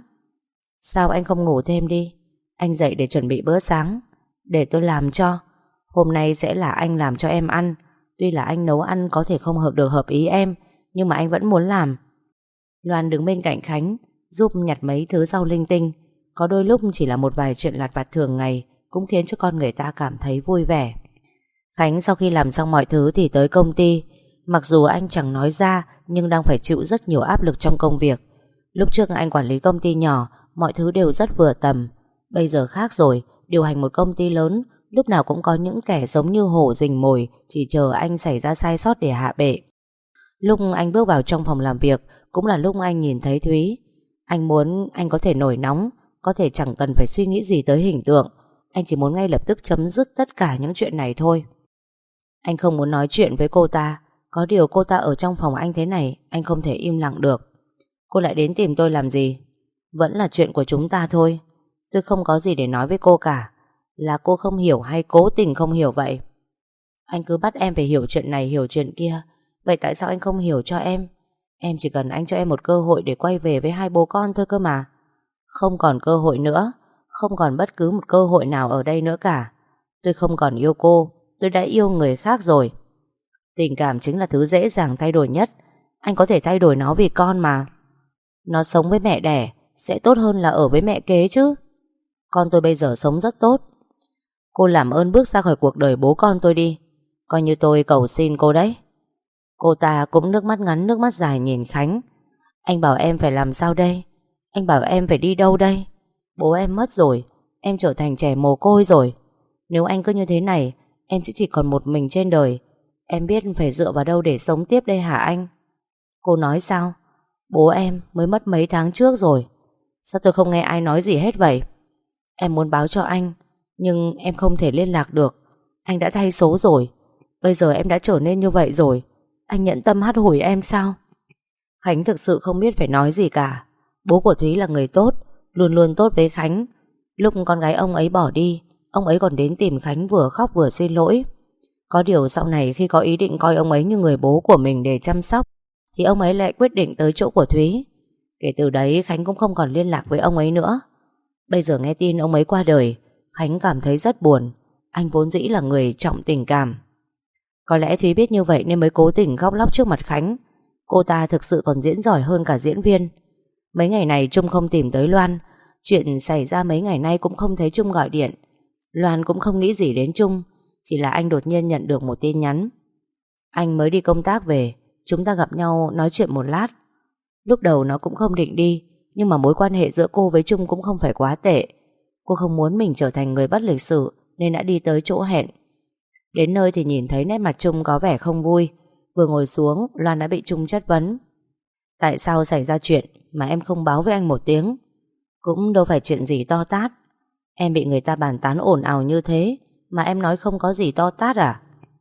Sao anh không ngủ thêm đi? Anh dậy để chuẩn bị bữa sáng. Để tôi làm cho. Hôm nay sẽ là anh làm cho em ăn. Tuy là anh nấu ăn có thể không hợp ý em, nhưng mà anh vẫn muốn làm. Loan đứng bên cạnh Khánh, giúp nhặt mấy thứ rau linh tinh. Có đôi lúc chỉ là một vài chuyện lặt vặt thường ngày cũng khiến cho con người ta cảm thấy vui vẻ. Khánh sau khi làm xong mọi thứ thì tới công ty. Mặc dù anh chẳng nói ra, nhưng đang phải chịu rất nhiều áp lực trong công việc. Lúc trước anh quản lý công ty nhỏ, mọi thứ đều rất vừa tầm. Bây giờ khác rồi, điều hành một công ty lớn, lúc nào cũng có những kẻ giống như hổ rình mồi, chỉ chờ anh xảy ra sai sót để hạ bệ. Lúc anh bước vào trong phòng làm việc cũng là lúc anh nhìn thấy Thúy. Anh muốn anh có thể nổi nóng, có thể chẳng cần phải suy nghĩ gì tới hình tượng. Anh chỉ muốn ngay lập tức chấm dứt tất cả những chuyện này thôi. Anh không muốn nói chuyện với cô ta. Có điều cô ta ở trong phòng anh thế này, anh không thể im lặng được. Cô lại đến tìm tôi làm gì? Vẫn là chuyện của chúng ta thôi. Tôi không có gì để nói với cô cả. Là cô không hiểu hay cố tình không hiểu vậy? Anh cứ bắt em phải hiểu chuyện này hiểu chuyện kia. Vậy tại sao anh không hiểu cho em? Em chỉ cần anh cho em một cơ hội để quay về với hai bố con thôi cơ mà. Không còn cơ hội nữa. Không còn bất cứ một cơ hội nào ở đây nữa cả. Tôi không còn yêu cô. Tôi đã yêu người khác rồi. Tình cảm chính là thứ dễ dàng thay đổi nhất. Anh có thể thay đổi nó vì con mà. Nó sống với mẹ đẻ sẽ tốt hơn là ở với mẹ kế chứ. Con tôi bây giờ sống rất tốt. Cô làm ơn bước ra khỏi cuộc đời bố con tôi đi. Coi như tôi cầu xin cô đấy. Cô ta cũng nước mắt ngắn nước mắt dài nhìn Khánh. Anh bảo em phải làm sao đây? Anh bảo em phải đi đâu đây? Bố em mất rồi. Em trở thành trẻ mồ côi rồi. Nếu anh cứ như thế này, em sẽ chỉ còn một mình trên đời. Em biết phải dựa vào đâu để sống tiếp đây hả anh? Cô nói sao? Bố em mới mất mấy tháng trước rồi. Sao tôi không nghe ai nói gì hết vậy? Em muốn báo cho anh, nhưng em không thể liên lạc được. Anh đã thay số rồi. Bây giờ em đã trở nên như vậy rồi. Anh nhẫn tâm hắt hủi em sao? Khánh thực sự không biết phải nói gì cả. Bố của Thúy là người tốt, luôn luôn tốt với Khánh. Lúc con gái ông ấy bỏ đi, ông ấy còn đến tìm Khánh vừa khóc vừa xin lỗi. Có điều sau này khi có ý định coi ông ấy như người bố của mình để chăm sóc, thì ông ấy lại quyết định tới chỗ của Thúy. Kể từ đấy Khánh cũng không còn liên lạc với ông ấy nữa. Bây giờ nghe tin ông ấy qua đời, Khánh cảm thấy rất buồn. Anh vốn dĩ là người trọng tình cảm. Có lẽ Thúy biết như vậy nên mới cố tình khóc lóc trước mặt Khánh. Cô ta thực sự còn diễn giỏi hơn cả diễn viên. Mấy ngày này Trung không tìm tới Loan. Chuyện xảy ra mấy ngày nay cũng không thấy Trung gọi điện. Loan cũng không nghĩ gì đến Trung. Chỉ là anh đột nhiên nhận được một tin nhắn. Anh mới đi công tác về, chúng ta gặp nhau nói chuyện một lát. Lúc đầu nó cũng không định đi, nhưng mà mối quan hệ giữa cô với Trung cũng không phải quá tệ. Cô không muốn mình trở thành người bất lịch sự nên đã đi tới chỗ hẹn. Đến nơi thì nhìn thấy nét mặt Trung có vẻ không vui. Vừa ngồi xuống, Loan đã bị Trung chất vấn. Tại sao xảy ra chuyện mà em không báo với anh một tiếng? Cũng đâu phải chuyện gì to tát. Em bị người ta bàn tán ồn ào như thế mà em nói không có gì to tát à?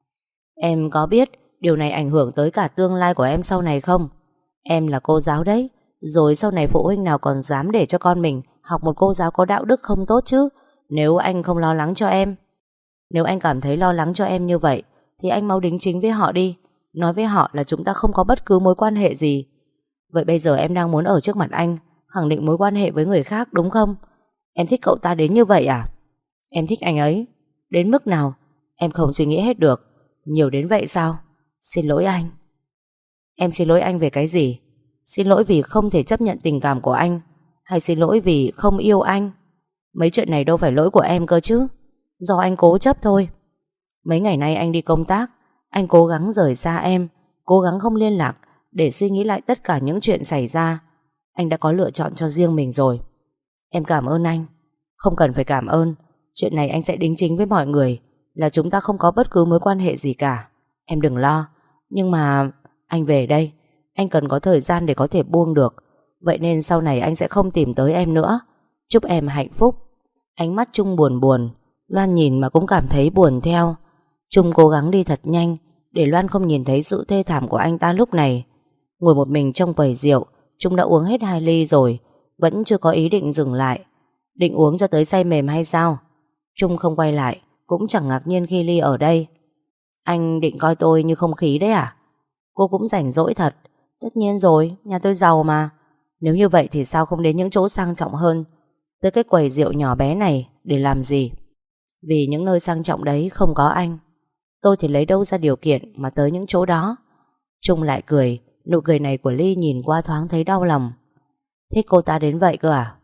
Em có biết điều này ảnh hưởng tới cả tương lai của em sau này không? Em là cô giáo đấy. Rồi sau này phụ huynh nào còn dám để cho con mình học một cô giáo có đạo đức không tốt chứ? Nếu anh không lo lắng cho em. Nếu anh cảm thấy lo lắng cho em như vậy thì anh mau đính chính với họ đi. Nói với họ là chúng ta không có bất cứ mối quan hệ gì. Vậy bây giờ em đang muốn ở trước mặt anh khẳng định mối quan hệ với người khác đúng không? Em thích cậu ta đến như vậy à? Em thích anh ấy đến mức nào em không suy nghĩ hết được. Nhiều đến vậy sao? Xin lỗi anh. Em xin lỗi anh về cái gì? Xin lỗi vì không thể chấp nhận tình cảm của anh, hay xin lỗi vì không yêu anh? Mấy chuyện này đâu phải lỗi của em cơ chứ. Do anh cố chấp thôi. Mấy ngày nay anh đi công tác, anh cố gắng rời xa em, cố gắng không liên lạc, để suy nghĩ lại tất cả những chuyện xảy ra. Anh đã có lựa chọn cho riêng mình rồi. Em cảm ơn anh. Không cần phải cảm ơn. Chuyện này anh sẽ đính chính với mọi người là chúng ta không có bất cứ mối quan hệ gì cả. Em đừng lo. Nhưng mà anh về đây, anh cần có thời gian để có thể buông được. Vậy nên sau này anh sẽ không tìm tới em nữa. Chúc em hạnh phúc. Ánh mắt Trung buồn buồn. Loan nhìn mà cũng cảm thấy buồn theo. Trung cố gắng đi thật nhanh để Loan không nhìn thấy sự thê thảm của anh ta lúc này. Ngồi một mình trong quầy rượu, Trung đã uống hết 2 ly rồi, vẫn chưa có ý định dừng lại. Định uống cho tới say mềm hay sao? Trung không quay lại, cũng chẳng ngạc nhiên khi Ly ở đây. Anh định coi tôi như không khí đấy à? Cô cũng rảnh rỗi thật. Tất nhiên rồi, nhà tôi giàu mà. Nếu như vậy thì sao không đến những chỗ sang trọng hơn, tới cái quầy rượu nhỏ bé này để làm gì? Vì những nơi sang trọng đấy không có anh. Tôi thì lấy đâu ra điều kiện mà tới những chỗ đó? Trung lại cười. Nụ cười này của Ly nhìn qua thoáng thấy đau lòng. Thích cô ta đến vậy cơ à?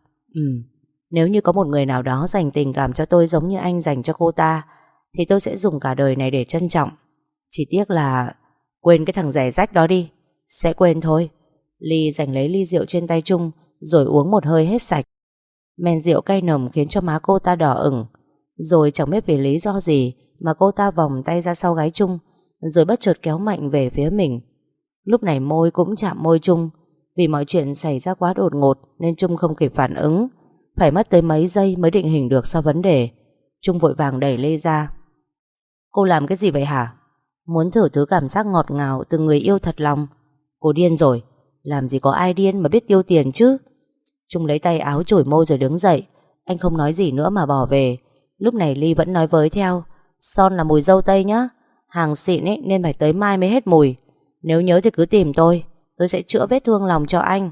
Nếu như có một người nào đó dành tình cảm cho tôi giống như anh dành cho cô ta, thì tôi sẽ dùng cả đời này để trân trọng. Chỉ tiếc là quên cái thằng rẻ rách đó đi. Sẽ quên thôi. Ly giành lấy ly rượu trên tay Trung, rồi uống một hơi hết sạch. Men rượu cay nồng khiến cho má cô ta đỏ ửng. Rồi chẳng biết vì lý do gì mà cô ta vòng tay ra sau gáy Trung, rồi bất chợt kéo mạnh về phía mình. Lúc này môi cũng chạm môi Trung. Vì mọi chuyện xảy ra quá đột ngột nên Trung không kịp phản ứng. Phải mất tới mấy giây mới định hình được sao vấn đề. Trung vội vàng đẩy Lê ra. Cô làm cái gì vậy hả? Muốn thử thứ cảm giác ngọt ngào từ người yêu thật lòng. Cô điên rồi. Làm gì có ai điên mà biết tiêu tiền chứ. Trung lấy tay áo chùi môi rồi đứng dậy. Anh không nói gì nữa mà bỏ về. Lúc này Ly vẫn nói với theo. Son là mùi dâu tây nhá. Hàng xịn ấy nên phải tới mai mới hết mùi. Nếu nhớ thì cứ tìm tôi sẽ chữa vết thương lòng cho anh.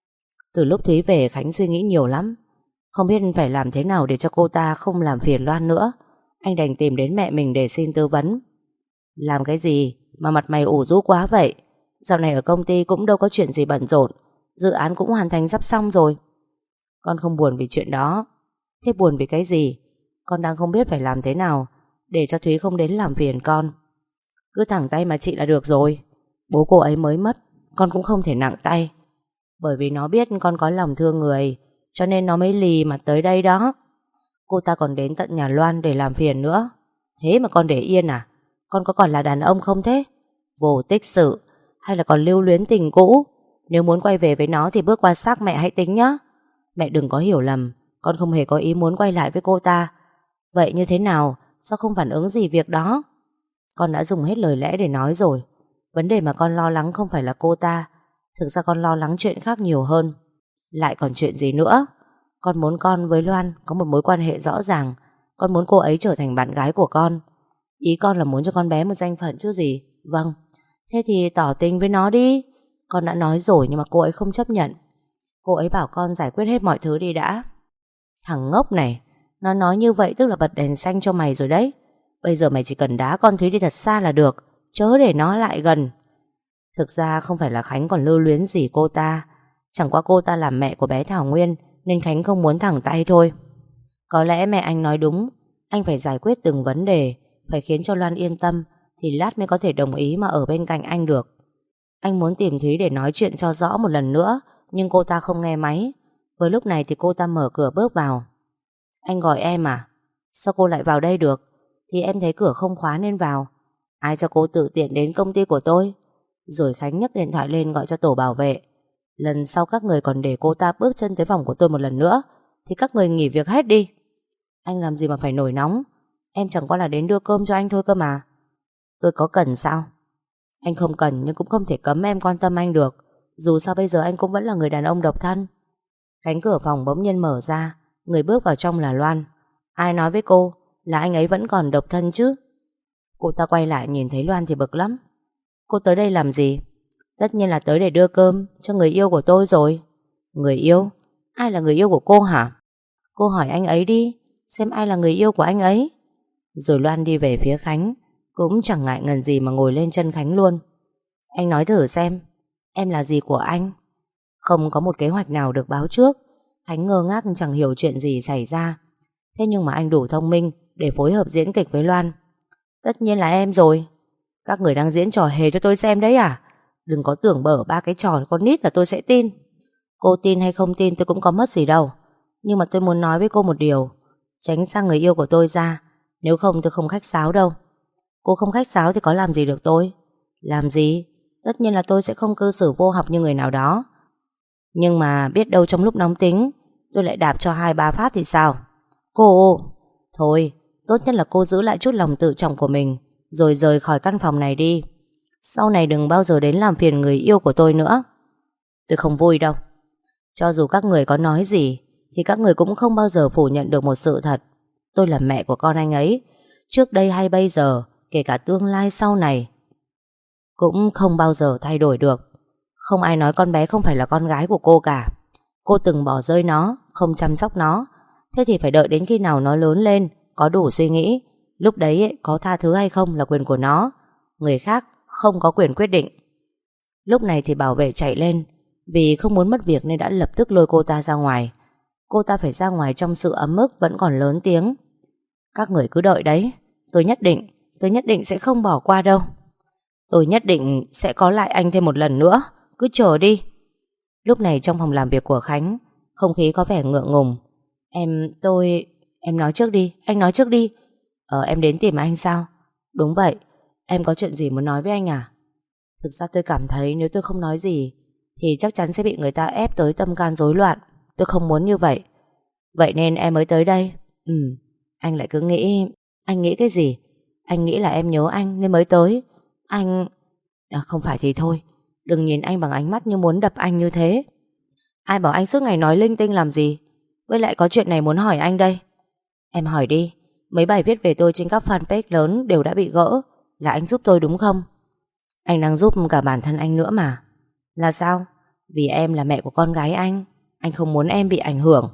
Từ lúc Thúy về, Khánh suy nghĩ nhiều lắm. Không biết phải làm thế nào để cho cô ta không làm phiền Loan nữa. Anh đành tìm đến mẹ mình để xin tư vấn. Làm cái gì mà mặt mày ủ rũ quá vậy? Dạo này ở công ty cũng đâu có chuyện gì bận rộn. Dự án cũng hoàn thành sắp xong rồi. Con không buồn vì chuyện đó. Thế buồn vì cái gì? Con đang không biết phải làm thế nào để cho Thúy không đến làm phiền con. Cứ thẳng tay mà chị là được rồi. Bố cô ấy mới mất, con cũng không thể nặng tay. Bởi vì nó biết con có lòng thương người, cho nên nó mới lì mà tới đây đó. Cô ta còn đến tận nhà Loan để làm phiền nữa. Thế mà con để yên à? Con có còn là đàn ông không thế? Vô tích sự. Hay là còn lưu luyến tình cũ? Nếu muốn quay về với nó thì bước qua xác mẹ hãy tính nhá. Mẹ đừng có hiểu lầm, con không hề có ý muốn quay lại với cô ta. Vậy như thế nào? Sao không phản ứng gì việc đó? Con đã dùng hết lời lẽ để nói rồi. Vấn đề mà con lo lắng không phải là cô ta. Thực ra con lo lắng chuyện khác nhiều hơn. Lại còn chuyện gì nữa? Con muốn con với Loan có một mối quan hệ rõ ràng. Con muốn cô ấy trở thành bạn gái của con. Ý con là muốn cho con bé một danh phận chứ gì. Vâng. Thế thì tỏ tình với nó đi. Con đã nói rồi nhưng mà cô ấy không chấp nhận. Cô ấy bảo con giải quyết hết mọi thứ đi đã. Thằng ngốc này, nó nói như vậy tức là bật đèn xanh cho mày rồi đấy. Bây giờ mày chỉ cần đá con Thúy đi thật xa là được, chớ để nó lại gần. Thực ra không phải là Khánh còn lưu luyến gì cô ta. Chẳng qua cô ta là mẹ của bé Thảo Nguyên nên Khánh không muốn thẳng tay thôi. Có lẽ mẹ anh nói đúng. Anh phải giải quyết từng vấn đề, phải khiến cho Loan yên tâm, thì lát mới có thể đồng ý mà ở bên cạnh anh được. Anh muốn tìm Thúy để nói chuyện cho rõ một lần nữa, nhưng cô ta không nghe máy. Với lúc này thì cô ta mở cửa bước vào. Anh gọi em à? Sao cô lại vào đây được? Thì em thấy cửa không khóa nên vào. Ai cho cô tự tiện đến công ty của tôi? Rồi Khánh nhấc điện thoại lên gọi cho tổ bảo vệ. Lần sau các người còn để cô ta bước chân tới phòng của tôi một lần nữa thì các người nghỉ việc hết đi. Anh làm gì mà phải nổi nóng? Em chẳng qua là đến đưa cơm cho anh thôi cơ mà. Tôi có cần sao? Anh không cần nhưng cũng không thể cấm em quan tâm anh được. Dù sao bây giờ anh cũng vẫn là người đàn ông độc thân. Cánh cửa phòng bỗng nhiên mở ra. Người bước vào trong là Loan. Ai nói với cô là anh ấy vẫn còn độc thân chứ? Cô ta quay lại nhìn thấy Loan thì bực lắm. Cô tới đây làm gì? Tất nhiên là tới để đưa cơm cho người yêu của tôi rồi. Người yêu? Ai là người yêu của cô hả? Cô hỏi anh ấy đi. xem ai là người yêu của anh ấy. Rồi Loan đi về phía Khánh, cũng chẳng ngại ngần gì mà ngồi lên chân Khánh luôn. Anh nói thử xem, em là gì của anh? Không có một kế hoạch nào được báo trước, Khánh ngơ ngác chẳng hiểu chuyện gì xảy ra. Thế nhưng mà anh đủ thông minh để phối hợp diễn kịch với Loan. Tất nhiên là em rồi. Các người đang diễn trò hề cho tôi xem đấy à? Đừng có tưởng bở ba cái trò con nít là tôi sẽ tin. Cô tin hay không tin tôi cũng có mất gì đâu. Nhưng mà tôi muốn nói với cô một điều. Tránh xa người yêu của tôi ra. Nếu không tôi không khách sáo đâu. Cô không khách sáo thì có làm gì được tôi? Làm gì? Tất nhiên là tôi sẽ không cư xử vô học như người nào đó. Nhưng mà biết đâu trong lúc nóng tính tôi lại đạp cho 2-3 phát thì sao? Cô... Thôi, tốt nhất là cô giữ lại chút lòng tự trọng của mình, rồi rời khỏi căn phòng này đi. Sau này đừng bao giờ đến làm phiền người yêu của tôi nữa. Tôi không vui đâu. Cho dù các người có nói gì thì các người cũng không bao giờ phủ nhận được một sự thật. Tôi là mẹ của con anh ấy. Trước đây hay bây giờ, kể cả tương lai sau này, cũng không bao giờ thay đổi được. Không ai nói con bé không phải là con gái của cô cả. Cô từng bỏ rơi nó, không chăm sóc nó. Thế thì phải đợi đến khi nào nó lớn lên, có đủ suy nghĩ. Lúc đấy có tha thứ hay không là quyền của nó. Người khác không có quyền quyết định. Lúc này thì bảo vệ chạy lên. Vì không muốn mất việc nên đã lập tức lôi cô ta ra ngoài. Cô ta phải ra ngoài trong sự ấm ức vẫn còn lớn tiếng. Các người cứ đợi đấy. Tôi nhất định sẽ không bỏ qua đâu. Tôi nhất định sẽ có lại anh thêm một lần nữa. Cứ chờ đi. Lúc này trong phòng làm việc của Khánh, không khí có vẻ ngượng ngùng. Em nói trước đi. Anh nói trước đi. Em đến tìm anh sao? Đúng vậy. Em có chuyện gì muốn nói với anh à? Thực ra tôi cảm thấy nếu tôi không nói gì thì chắc chắn sẽ bị người ta ép tới tâm can rối loạn. Tôi không muốn như vậy. Vậy nên em mới tới đây. Anh lại cứ nghĩ... Anh nghĩ cái gì? Anh nghĩ là em nhớ anh nên mới tới. Anh... không phải thì thôi. Đừng nhìn anh bằng ánh mắt như muốn đập anh như thế. Ai bảo anh suốt ngày nói linh tinh làm gì? Với lại có chuyện này muốn hỏi anh đây. Em hỏi đi. Mấy bài viết về tôi trên các fanpage lớn đều đã bị gỡ. Là anh giúp tôi đúng không? Anh đang giúp cả bản thân anh nữa mà. Là sao? Vì em là mẹ của con gái anh. Anh không muốn em bị ảnh hưởng.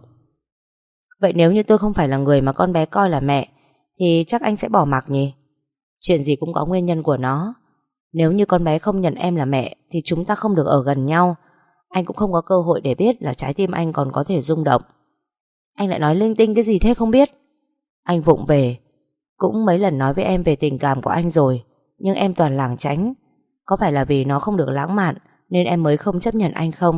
Vậy nếu như tôi không phải là người mà con bé coi là mẹ thì chắc anh sẽ bỏ mặc nhỉ? Chuyện gì cũng có nguyên nhân của nó. Nếu như con bé không nhận em là mẹ thì chúng ta không được ở gần nhau. Anh cũng không có cơ hội để biết là trái tim anh còn có thể rung động. Anh lại nói linh tinh cái gì thế không biết? Anh vụng về. Cũng mấy lần nói với em về tình cảm của anh rồi, nhưng em toàn lảng tránh. Có phải là vì nó không được lãng mạn nên em mới không chấp nhận anh không?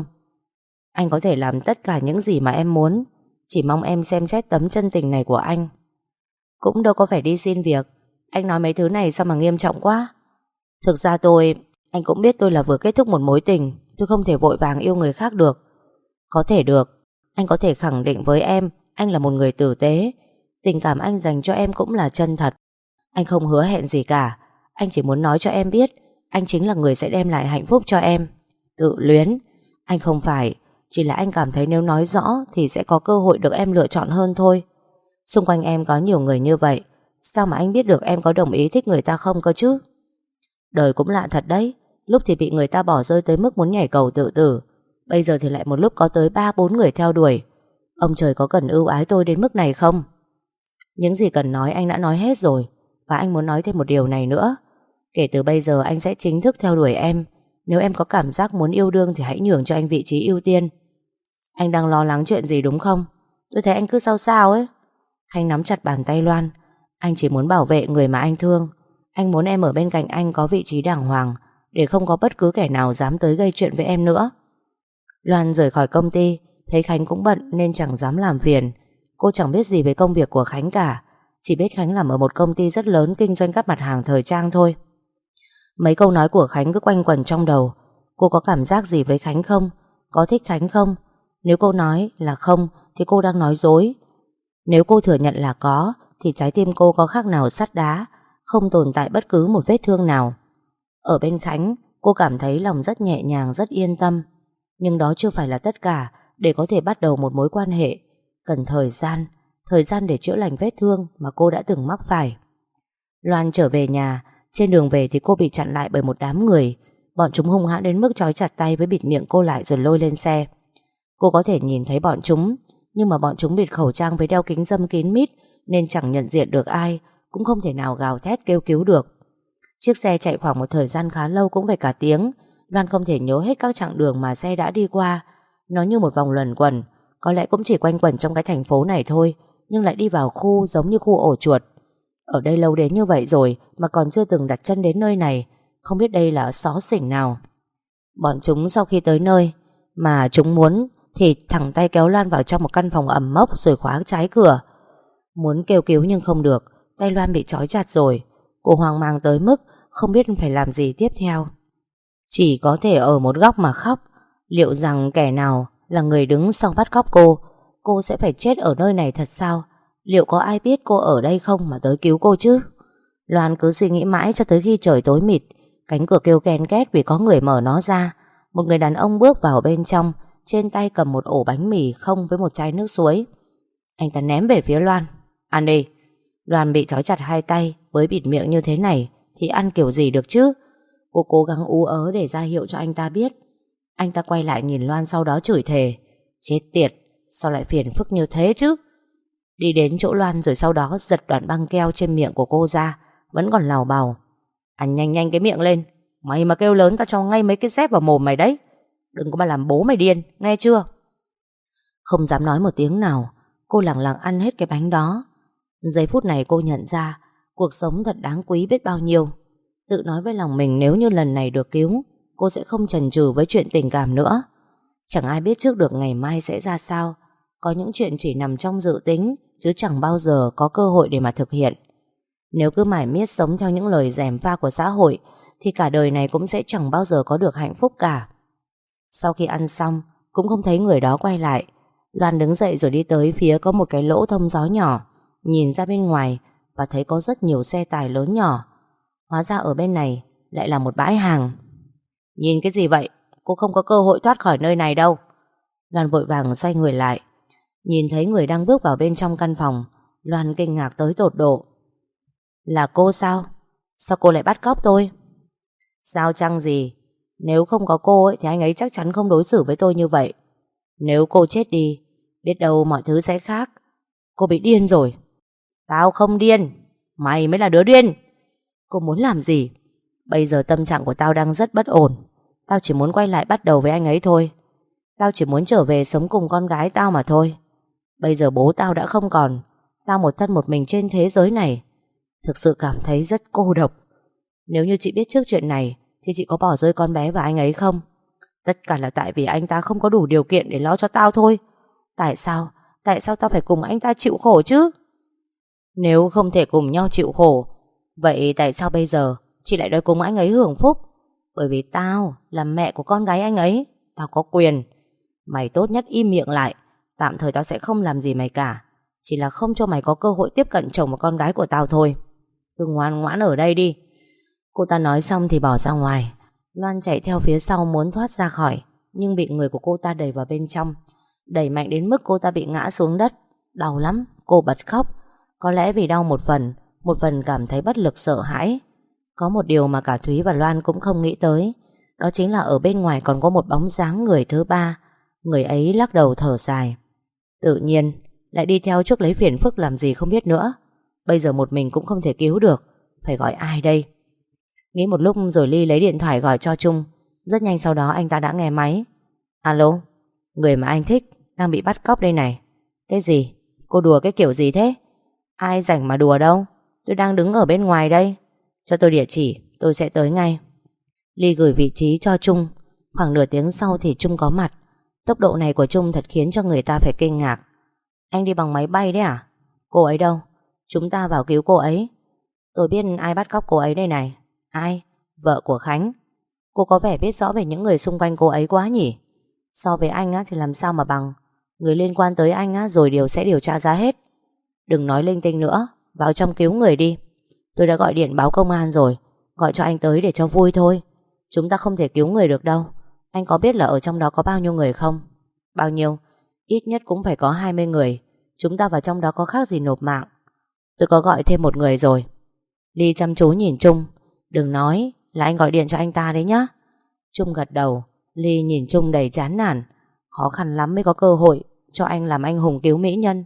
Anh có thể làm tất cả những gì mà em muốn. Chỉ mong em xem xét tấm chân tình này của anh. Cũng đâu có phải đi xin việc. Anh nói mấy thứ này sao mà nghiêm trọng quá. Thực ra anh cũng biết tôi là vừa kết thúc một mối tình. Tôi không thể vội vàng yêu người khác được. Có thể được. Anh có thể khẳng định với em anh là một người tử tế. Tình cảm anh dành cho em cũng là chân thật. Anh không hứa hẹn gì cả. Anh chỉ muốn nói cho em biết anh chính là người sẽ đem lại hạnh phúc cho em. Tự luyến. Anh không phải. Chỉ là anh cảm thấy nếu nói rõ thì sẽ có cơ hội được em lựa chọn hơn thôi. Xung quanh em có nhiều người như vậy. Sao mà anh biết được em có đồng ý thích người ta không cơ chứ? Đời cũng lạ thật đấy. Lúc thì bị người ta bỏ rơi tới mức muốn nhảy cầu tự tử. Bây giờ thì lại một lúc có tới 3-4 người theo đuổi. Ông trời có cần ưu ái tôi đến mức này không? Những gì cần nói anh đã nói hết rồi. Và anh muốn nói thêm một điều này nữa. Kể từ bây giờ anh sẽ chính thức theo đuổi em. Nếu em có cảm giác muốn yêu đương thì hãy nhường cho anh vị trí ưu tiên. Anh đang lo lắng chuyện gì đúng không? Tôi thấy anh cứ sao sao ấy. Khanh nắm chặt bàn tay Loan. Anh chỉ muốn bảo vệ người mà anh thương. Anh muốn em ở bên cạnh anh có vị trí đàng hoàng, để không có bất cứ kẻ nào dám tới gây chuyện với em nữa. Loan rời khỏi công ty, thấy Khánh cũng bận nên chẳng dám làm phiền. Cô chẳng biết gì về công việc của Khánh cả. Chỉ biết Khánh làm ở một công ty rất lớn kinh doanh các mặt hàng thời trang thôi. Mấy câu nói của Khánh cứ quanh quẩn trong đầu. Cô có cảm giác gì với Khánh không? Có thích Khánh không? Nếu cô nói là không thì cô đang nói dối. Nếu cô thừa nhận là có thì trái tim cô có khác nào sắt đá, không tồn tại bất cứ một vết thương nào. Ở bên Khánh, cô cảm thấy lòng rất nhẹ nhàng, rất yên tâm. Nhưng đó chưa phải là tất cả để có thể bắt đầu một mối quan hệ. Cần thời gian để chữa lành vết thương mà cô đã từng mắc phải. Loan trở về nhà. Trên đường về thì cô bị chặn lại bởi một đám người. Bọn chúng hung hãn đến mức trói chặt tay với bịt miệng cô lại rồi lôi lên xe. Cô có thể nhìn thấy bọn chúng, nhưng mà bọn chúng bịt khẩu trang với đeo kính râm kín mít, nên chẳng nhận diện được ai, cũng không thể nào gào thét kêu cứu được. Chiếc xe chạy khoảng một thời gian khá lâu, cũng phải cả tiếng. Loan không thể nhớ hết các chặng đường mà xe đã đi qua. Nó như một vòng luẩn quẩn, có lẽ cũng chỉ quanh quẩn trong cái thành phố này thôi, nhưng lại đi vào khu giống như khu ổ chuột. Ở đây lâu đến như vậy rồi mà còn chưa từng đặt chân đến nơi này, không biết đây là xó xỉnh nào. Bọn chúng sau khi tới nơi mà chúng muốn thì thẳng tay kéo Loan vào trong một căn phòng ẩm mốc rồi khóa trái cửa. Muốn kêu cứu nhưng không được, tay Loan bị trói chặt rồi. Cô hoang mang tới mức không biết phải làm gì tiếp theo. Chỉ có thể ở một góc mà khóc. Liệu rằng kẻ nào là người đứng sau bắt cóc cô sẽ phải chết ở nơi này thật sao? Liệu có ai biết cô ở đây không mà tới cứu cô chứ? Loan cứ suy nghĩ mãi cho tới khi trời tối mịt. Cánh cửa kêu ken két vì có người mở nó ra. Một người đàn ông bước vào bên trong, trên tay cầm một ổ bánh mì không với một chai nước suối. Anh ta ném về phía Loan. Ăn đi. Loan bị trói chặt hai tay với bịt miệng như thế này thì ăn kiểu gì được chứ? Cô cố gắng ú ớ để ra hiệu cho anh ta biết. Anh ta quay lại nhìn Loan, sau đó chửi thề. Chết tiệt, sao lại phiền phức như thế chứ? Đi đến chỗ Loan rồi sau đó giật đoạn băng keo trên miệng của cô ra, vẫn còn lào bào. Ăn nhanh nhanh cái miệng lên. Mày mà kêu lớn tao cho ngay mấy cái dép vào mồm mày đấy. Đừng có mà làm bố mày điên, nghe chưa? Không dám nói một tiếng nào, cô lẳng lặng ăn hết cái bánh đó. Giây phút này cô nhận ra cuộc sống thật đáng quý biết bao nhiêu. Tự nói với lòng mình nếu như lần này được cứu, cô sẽ không chần chừ với chuyện tình cảm nữa. Chẳng ai biết trước được ngày mai sẽ ra sao. Có những chuyện chỉ nằm trong dự tính, chứ chẳng bao giờ có cơ hội để mà thực hiện. Nếu cứ mải miết sống theo những lời gièm pha của xã hội thì cả đời này cũng sẽ chẳng bao giờ có được hạnh phúc cả. Sau khi ăn xong cũng không thấy người đó quay lại. Loan đứng dậy rồi đi tới phía có một cái lỗ thông gió nhỏ, nhìn ra bên ngoài và thấy có rất nhiều xe tải lớn nhỏ. Hóa ra ở bên này lại là một bãi hàng. Nhìn cái gì vậy? Cô không có cơ hội thoát khỏi nơi này đâu. Loan vội vàng xoay người lại. Nhìn thấy người đang bước vào bên trong căn phòng, Loan kinh ngạc tới tột độ. Là cô sao? Sao cô lại bắt cóc tôi? Sao chăng gì? Nếu không có cô ấy, thì anh ấy chắc chắn không đối xử với tôi như vậy. Nếu cô chết đi, biết đâu mọi thứ sẽ khác. Cô bị điên rồi. Tao không điên, mày mới là đứa điên. Cô muốn làm gì? Bây giờ tâm trạng của tao đang rất bất ổn. Tao chỉ muốn quay lại bắt đầu với anh ấy thôi. Tao chỉ muốn trở về sống cùng con gái tao mà thôi. Bây giờ bố tao đã không còn. Tao một thân một mình trên thế giới này. Thực sự cảm thấy rất cô độc. Nếu như chị biết trước chuyện này thì chị có bỏ rơi con bé và anh ấy không? Tất cả là tại vì anh ta không có đủ điều kiện để lo cho tao thôi. Tại sao? Tại sao tao phải cùng anh ta chịu khổ chứ? Nếu không thể cùng nhau chịu khổ, vậy tại sao bây giờ chị lại đòi cùng anh ấy hưởng phúc? Bởi vì tao là mẹ của con gái anh ấy. Tao có quyền. Mày tốt nhất im miệng lại. Tạm thời tao sẽ không làm gì mày cả. Chỉ là không cho mày có cơ hội tiếp cận chồng và con gái của tao thôi. Cứ ngoan ngoãn ở đây đi. Cô ta nói xong thì bỏ ra ngoài. Loan chạy theo phía sau muốn thoát ra khỏi, nhưng bị người của cô ta đẩy vào bên trong. Đẩy mạnh đến mức cô ta bị ngã xuống đất. Đau lắm, cô bật khóc. Có lẽ vì đau một phần cảm thấy bất lực sợ hãi. Có một điều mà cả Thúy và Loan cũng không nghĩ tới. Đó chính là ở bên ngoài còn có một bóng dáng người thứ ba. Người ấy lắc đầu thở dài. Tự nhiên lại đi theo chuốc lấy phiền phức làm gì không biết nữa. Bây giờ một mình cũng không thể cứu được. Phải gọi ai đây? Nghĩ một lúc rồi Ly lấy điện thoại gọi cho Trung. Rất nhanh sau đó anh ta đã nghe máy. Alo, người mà anh thích đang bị bắt cóc đây này. Cái gì? Cô đùa cái kiểu gì thế? Ai rảnh mà đùa đâu. Tôi đang đứng ở bên ngoài đây. Cho tôi địa chỉ, tôi sẽ tới ngay. Ly gửi vị trí cho Trung. Khoảng nửa tiếng sau thì Trung có mặt. Tốc độ này của Trung thật khiến cho người ta phải kinh ngạc. Anh đi bằng máy bay đấy à? Cô ấy đâu? Chúng ta vào cứu cô ấy. Tôi biết ai bắt cóc cô ấy đây này. Ai? Vợ của Khánh. Cô có vẻ biết rõ về những người xung quanh cô ấy quá nhỉ. So với anh á thì làm sao mà bằng. Người liên quan tới anh á rồi sẽ điều tra ra hết. Đừng nói linh tinh nữa. Vào trong cứu người đi. Tôi đã gọi điện báo công an rồi. Gọi cho anh tới để cho vui thôi. Chúng ta không thể cứu người được đâu. Anh có biết là ở trong đó có bao nhiêu người không? Bao nhiêu? Ít nhất cũng phải có 20 người. Chúng ta vào trong đó có khác gì nộp mạng. Tôi có gọi thêm một người rồi. Ly chăm chú nhìn Trung. Đừng nói là anh gọi điện cho anh ta đấy nhá. Trung gật đầu. Ly nhìn Trung đầy chán nản. Khó khăn lắm mới có cơ hội cho anh làm anh hùng cứu mỹ nhân.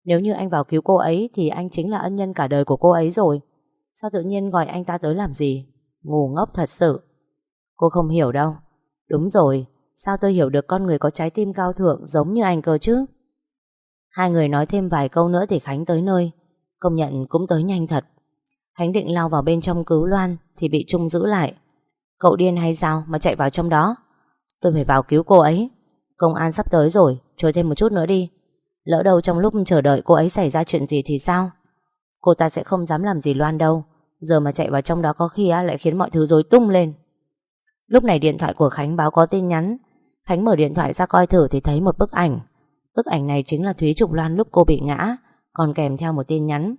Nếu như anh vào cứu cô ấy thì anh chính là ân nhân cả đời của cô ấy rồi. Sao tự nhiên gọi anh ta tới làm gì? Ngu ngốc thật sự. Cô không hiểu đâu. Đúng rồi, sao tôi hiểu được con người có trái tim cao thượng giống như anh cơ chứ? Hai người nói thêm vài câu nữa thì Khánh tới nơi. Công nhận cũng tới nhanh thật. Khánh định lao vào bên trong cứu Loan thì bị Trung giữ lại. Cậu điên hay sao mà chạy vào trong đó? Tôi phải vào cứu cô ấy. Công an sắp tới rồi, chờ thêm một chút nữa đi. Lỡ đâu trong lúc chờ đợi cô ấy xảy ra chuyện gì thì sao? Cô ta sẽ không dám làm gì Loan đâu. Giờ mà chạy vào trong đó có khi lại khiến mọi thứ rối tung lên. Lúc này điện thoại của Khánh báo có tin nhắn. Khánh mở điện thoại ra coi thử thì thấy một bức ảnh. Bức ảnh này chính là Thúy chụp Loan lúc cô bị ngã, còn kèm theo một tin nhắn.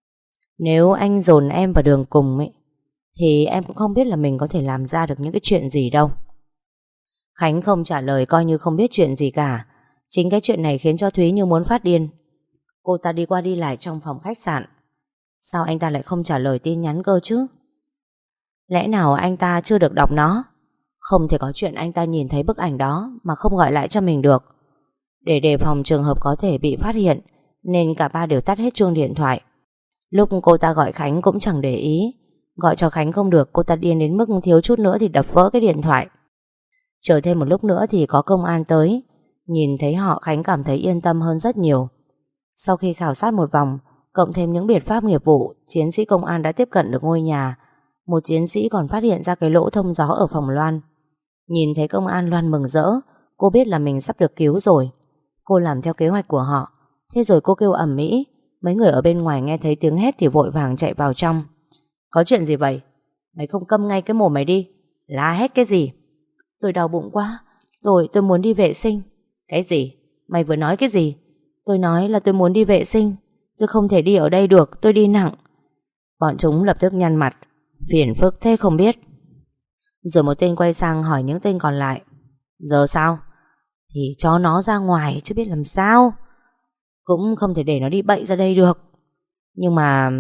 Nếu anh dồn em vào đường cùng ấy, thì em cũng không biết là mình có thể làm ra được những cái chuyện gì đâu. Khánh không trả lời, coi như không biết chuyện gì cả. Chính cái chuyện này khiến cho Thúy như muốn phát điên. Cô ta đi qua đi lại trong phòng khách sạn. Sao anh ta lại không trả lời tin nhắn cơ chứ? Lẽ nào anh ta chưa được đọc nó? Không thể có chuyện anh ta nhìn thấy bức ảnh đó mà không gọi lại cho mình được. Để đề phòng trường hợp có thể bị phát hiện, nên cả ba đều tắt hết chuông điện thoại. Lúc cô ta gọi Khánh cũng chẳng để ý. Gọi cho Khánh không được, cô ta điên đến mức thiếu chút nữa thì đập vỡ cái điện thoại. Chờ thêm một lúc nữa thì có công an tới. Nhìn thấy họ, Khánh cảm thấy yên tâm hơn rất nhiều. Sau khi khảo sát một vòng, cộng thêm những biện pháp nghiệp vụ, chiến sĩ công an đã tiếp cận được ngôi nhà. Một chiến sĩ còn phát hiện ra cái lỗ thông gió ở phòng Loan. Nhìn thấy công an, Loan mừng rỡ. Cô biết là mình sắp được cứu rồi. Cô làm theo kế hoạch của họ. Thế rồi cô kêu ầm ĩ. Mấy người ở bên ngoài nghe thấy tiếng hét thì vội vàng chạy vào trong. Có chuyện gì vậy? Mày không câm ngay cái mồm mày đi. La hét cái gì? Tôi đau bụng quá. Tôi muốn đi vệ sinh. Cái gì? Mày vừa nói cái gì? Tôi nói là tôi muốn đi vệ sinh. Tôi không thể đi ở đây được, tôi đi nặng. Bọn chúng lập tức nhăn mặt. Phiền phức thế không biết. Rồi một tên quay sang hỏi những tên còn lại. Giờ sao? Thì cho nó ra ngoài chứ biết làm sao. Cũng không thể để nó đi bậy ra đây được. Nhưng mà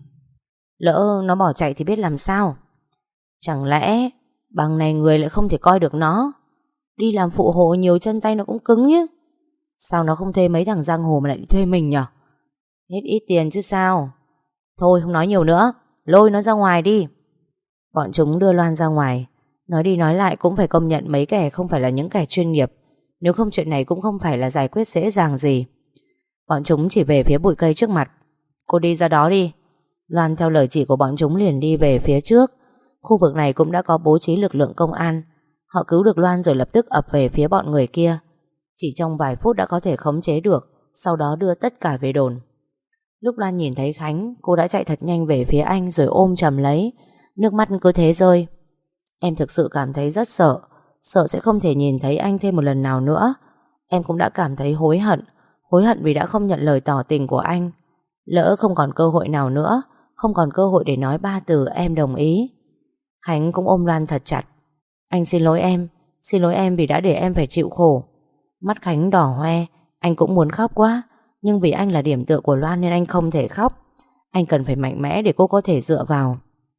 lỡ nó bỏ chạy thì biết làm sao? Chẳng lẽ bằng này người lại không thể coi được nó? Đi làm phụ hộ nhiều chân tay nó cũng cứng nhá. Sao nó không thuê mấy thằng giang hồ mà lại đi thuê mình nhở? Hết ít tiền chứ sao. Thôi không nói nhiều nữa, lôi nó ra ngoài đi. Bọn chúng đưa Loan ra ngoài. Nói đi nói lại cũng phải công nhận mấy kẻ không phải là những kẻ chuyên nghiệp. Nếu không chuyện này cũng không phải là giải quyết dễ dàng gì. Bọn chúng chỉ về phía bụi cây trước mặt. Cô đi ra đó đi. Loan theo lời chỉ của bọn chúng liền đi về phía trước. Khu vực này cũng đã có bố trí lực lượng công an. Họ cứu được Loan rồi lập tức ập về phía bọn người kia. Chỉ trong vài phút đã có thể khống chế được. Sau đó đưa tất cả về đồn. Lúc Loan nhìn thấy Khánh, cô đã chạy thật nhanh về phía anh rồi ôm chầm lấy. Nước mắt cứ thế rơi. Em thực sự cảm thấy rất sợ. Sợ sẽ không thể nhìn thấy anh thêm một lần nào nữa. Em cũng đã cảm thấy hối hận. Hối hận vì đã không nhận lời tỏ tình của anh. Lỡ không còn cơ hội nào nữa, không còn cơ hội để nói ba từ em đồng ý. Khánh cũng ôm Loan thật chặt. Anh xin lỗi em vì đã để em phải chịu khổ. Mắt Khánh đỏ hoe. Anh cũng muốn khóc quá, nhưng vì anh là điểm tựa của Loan nên anh không thể khóc. Anh cần phải mạnh mẽ để cô có thể dựa vào.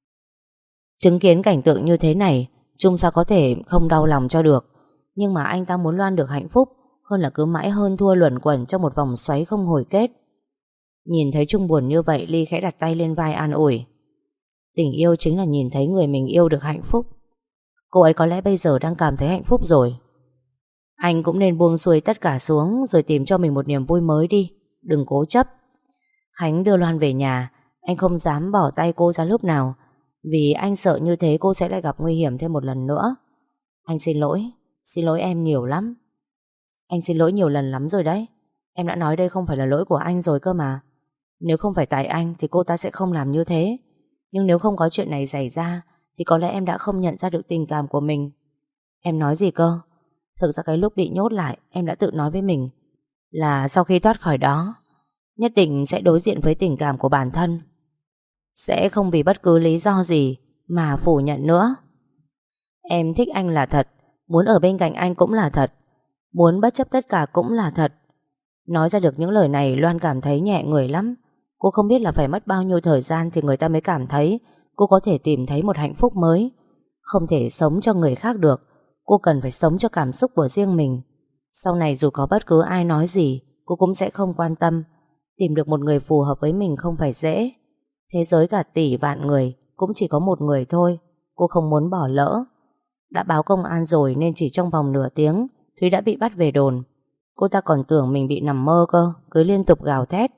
Chứng kiến cảnh tượng như thế này, Trung sao có thể không đau lòng cho được. Nhưng mà anh ta muốn Loan được hạnh phúc hơn là cứ mãi hơn thua luẩn quẩn trong một vòng xoáy không hồi kết. Nhìn thấy Trung buồn như vậy, Ly khẽ đặt tay lên vai an ủi. Tình yêu chính là nhìn thấy người mình yêu được hạnh phúc. Cô ấy có lẽ bây giờ đang cảm thấy hạnh phúc rồi. Anh cũng nên buông xuôi tất cả xuống rồi tìm cho mình một niềm vui mới đi. Đừng cố chấp. Khánh đưa Loan về nhà. Anh không dám bỏ tay cô ra lúc nào, vì anh sợ như thế cô sẽ lại gặp nguy hiểm thêm một lần nữa. Anh xin lỗi em nhiều lắm. Anh xin lỗi nhiều lần lắm rồi đấy. Em đã nói đây không phải là lỗi của anh rồi cơ mà. Nếu không phải tại anh thì cô ta sẽ không làm như thế. Nhưng nếu không có chuyện này xảy ra thì có lẽ em đã không nhận ra được tình cảm của mình. Em nói gì cơ? Thực ra cái lúc bị nhốt lại, em đã tự nói với mình là sau khi thoát khỏi đó nhất định sẽ đối diện với tình cảm của bản thân. Sẽ không vì bất cứ lý do gì mà phủ nhận nữa. Em thích anh là thật, muốn ở bên cạnh anh cũng là thật, muốn bất chấp tất cả cũng là thật. Nói ra được những lời này, Loan cảm thấy nhẹ người lắm. Cô không biết là phải mất bao nhiêu thời gian thì người ta mới cảm thấy cô có thể tìm thấy một hạnh phúc mới. Không thể sống cho người khác được. Cô cần phải sống cho cảm xúc của riêng mình. Sau này dù có bất cứ ai nói gì, cô cũng sẽ không quan tâm. Tìm được một người phù hợp với mình không phải dễ. Thế giới cả tỷ vạn người cũng chỉ có một người thôi. Cô không muốn bỏ lỡ. Đã báo công an rồi nên chỉ trong vòng nửa tiếng Thúy đã bị bắt về đồn. Cô ta còn tưởng mình bị nằm mơ cơ, cứ liên tục gào thét: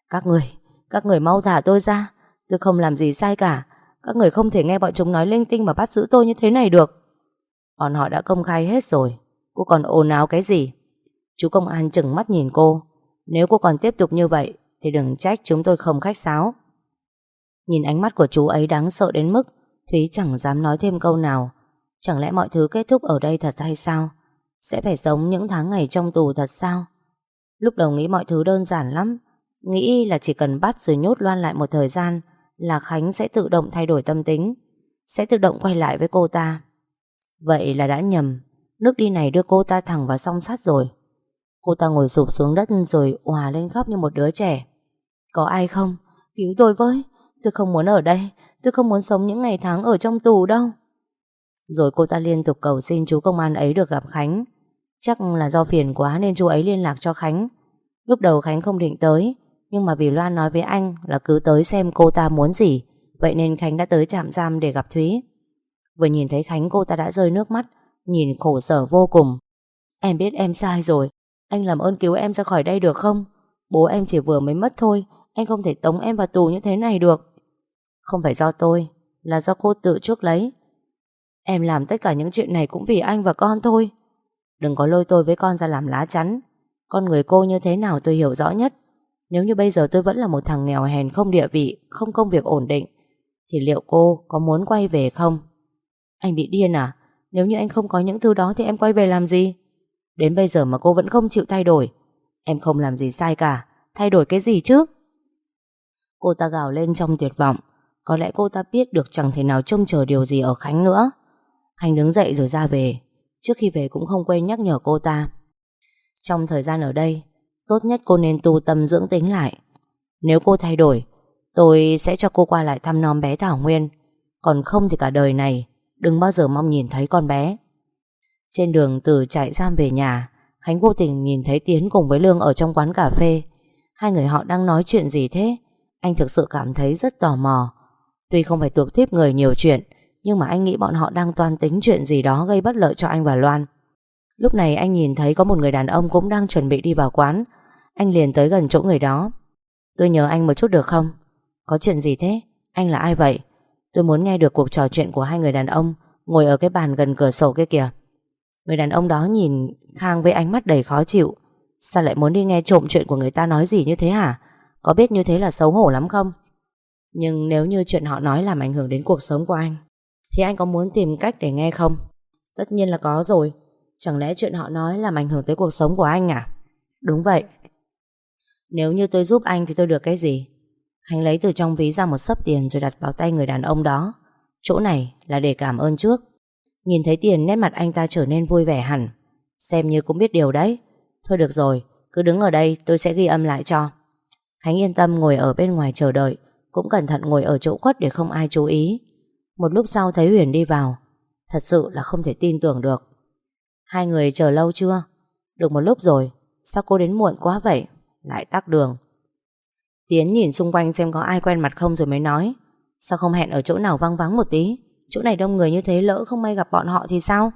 Các người mau thả tôi ra, tôi không làm gì sai cả. Các người không thể nghe bọn chúng nói linh tinh mà bắt giữ tôi như thế này được. Bọn họ đã công khai hết rồi, cô còn ồn ào cái gì? Chú công an trừng mắt nhìn cô. Nếu cô còn tiếp tục như vậy thì đừng trách chúng tôi không khách sáo. Nhìn ánh mắt của chú ấy đáng sợ đến mức Thúy chẳng dám nói thêm câu nào. Chẳng lẽ mọi thứ kết thúc ở đây thật hay sao? Sẽ phải sống những tháng ngày trong tù thật sao? Lúc đầu nghĩ mọi thứ đơn giản lắm, nghĩ là chỉ cần bắt rồi nhốt Loan lại một thời gian là Khánh sẽ tự động thay đổi tâm tính, sẽ tự động quay lại với cô ta. Vậy là đã nhầm. Nước đi này đưa cô ta thẳng vào song sắt rồi. Cô ta ngồi sụp xuống đất rồi òa lên khóc như một đứa trẻ. Có ai không? Cứu tôi với. Tôi không muốn ở đây. Tôi không muốn sống những ngày tháng ở trong tù đâu. Rồi cô ta liên tục cầu xin chú công an ấy được gặp Khánh. Chắc là do phiền quá nên chú ấy liên lạc cho Khánh. Lúc đầu Khánh không định tới, nhưng mà vì Loan nói với anh là cứ tới xem cô ta muốn gì, vậy nên Khánh đã tới trạm giam để gặp Thúy. Vừa nhìn thấy Khánh cô ta đã rơi nước mắt, nhìn khổ sở vô cùng. Em biết em sai rồi, anh làm ơn cứu em ra khỏi đây được không? Bố em chỉ vừa mới mất thôi, anh không thể tống em vào tù như thế này được. Không phải do tôi, là do cô tự chuốc lấy. Em làm tất cả những chuyện này cũng vì anh và con thôi. Đừng có lôi tôi với con ra làm lá chắn. Con người cô như thế nào tôi hiểu rõ nhất. Nếu như bây giờ tôi vẫn là một thằng nghèo hèn không địa vị, không công việc ổn định, thì liệu cô có muốn quay về không? Anh bị điên à? Nếu như anh không có những thứ đó thì em quay về làm gì? Đến bây giờ mà cô vẫn không chịu thay đổi. Em không làm gì sai cả, thay đổi cái gì chứ? Cô ta gào lên trong tuyệt vọng. Có lẽ cô ta biết được chẳng thể nào trông chờ điều gì ở Khánh nữa. Khánh đứng dậy rồi ra về. Trước khi về cũng không quên nhắc nhở cô ta. Trong thời gian ở đây, tốt nhất cô nên tu tâm dưỡng tính lại. Nếu cô thay đổi, tôi sẽ cho cô qua lại thăm nom bé Thảo Nguyên. Còn không thì cả đời này đừng bao giờ mong nhìn thấy con bé. Trên đường từ trại giam về nhà, Khánh vô tình nhìn thấy Tiến cùng với Lương ở trong quán cà phê. Hai người họ đang nói chuyện gì thế? Anh thực sự cảm thấy rất tò mò. Tuy không phải thuộc tiếp người nhiều chuyện, nhưng mà anh nghĩ bọn họ đang toan tính chuyện gì đó gây bất lợi cho anh và Loan. Lúc này anh nhìn thấy có một người đàn ông cũng đang chuẩn bị đi vào quán. Anh liền tới gần chỗ người đó. Tôi nhờ anh một chút được không? Có chuyện gì thế? Anh là ai vậy? Tôi muốn nghe được cuộc trò chuyện của hai người đàn ông ngồi ở cái bàn gần cửa sổ kia kìa. Người đàn ông đó nhìn Khang với ánh mắt đầy khó chịu. Sao lại muốn đi nghe trộm chuyện của người ta nói gì như thế hả? Có biết như thế là xấu hổ lắm không? Nhưng nếu như chuyện họ nói làm ảnh hưởng đến cuộc sống của anh, thì anh có muốn tìm cách để nghe không? Tất nhiên là có rồi. Chẳng lẽ chuyện họ nói làm ảnh hưởng tới cuộc sống của anh à? Đúng vậy. Nếu như tôi giúp anh thì tôi được cái gì? Khánh lấy từ trong ví ra một xấp tiền rồi đặt vào tay người đàn ông đó. Chỗ này là để cảm ơn trước. Nhìn thấy tiền, nét mặt anh ta trở nên vui vẻ hẳn. Xem như cũng biết điều đấy. Thôi được rồi, cứ đứng ở đây tôi sẽ ghi âm lại cho. Khánh yên tâm ngồi ở bên ngoài chờ đợi, cũng cẩn thận ngồi ở chỗ khuất để không ai chú ý. Một lúc sau thấy Huyền đi vào. Thật sự là không thể tin tưởng được. Hai người chờ lâu chưa? Được một lúc rồi. Sao cô đến muộn quá vậy? Lại tắc đường. Tiến nhìn xung quanh xem có ai quen mặt không rồi mới nói. Sao không hẹn ở chỗ nào vắng vắng một tí? Chỗ này đông người như thế, lỡ không may gặp bọn họ thì sao?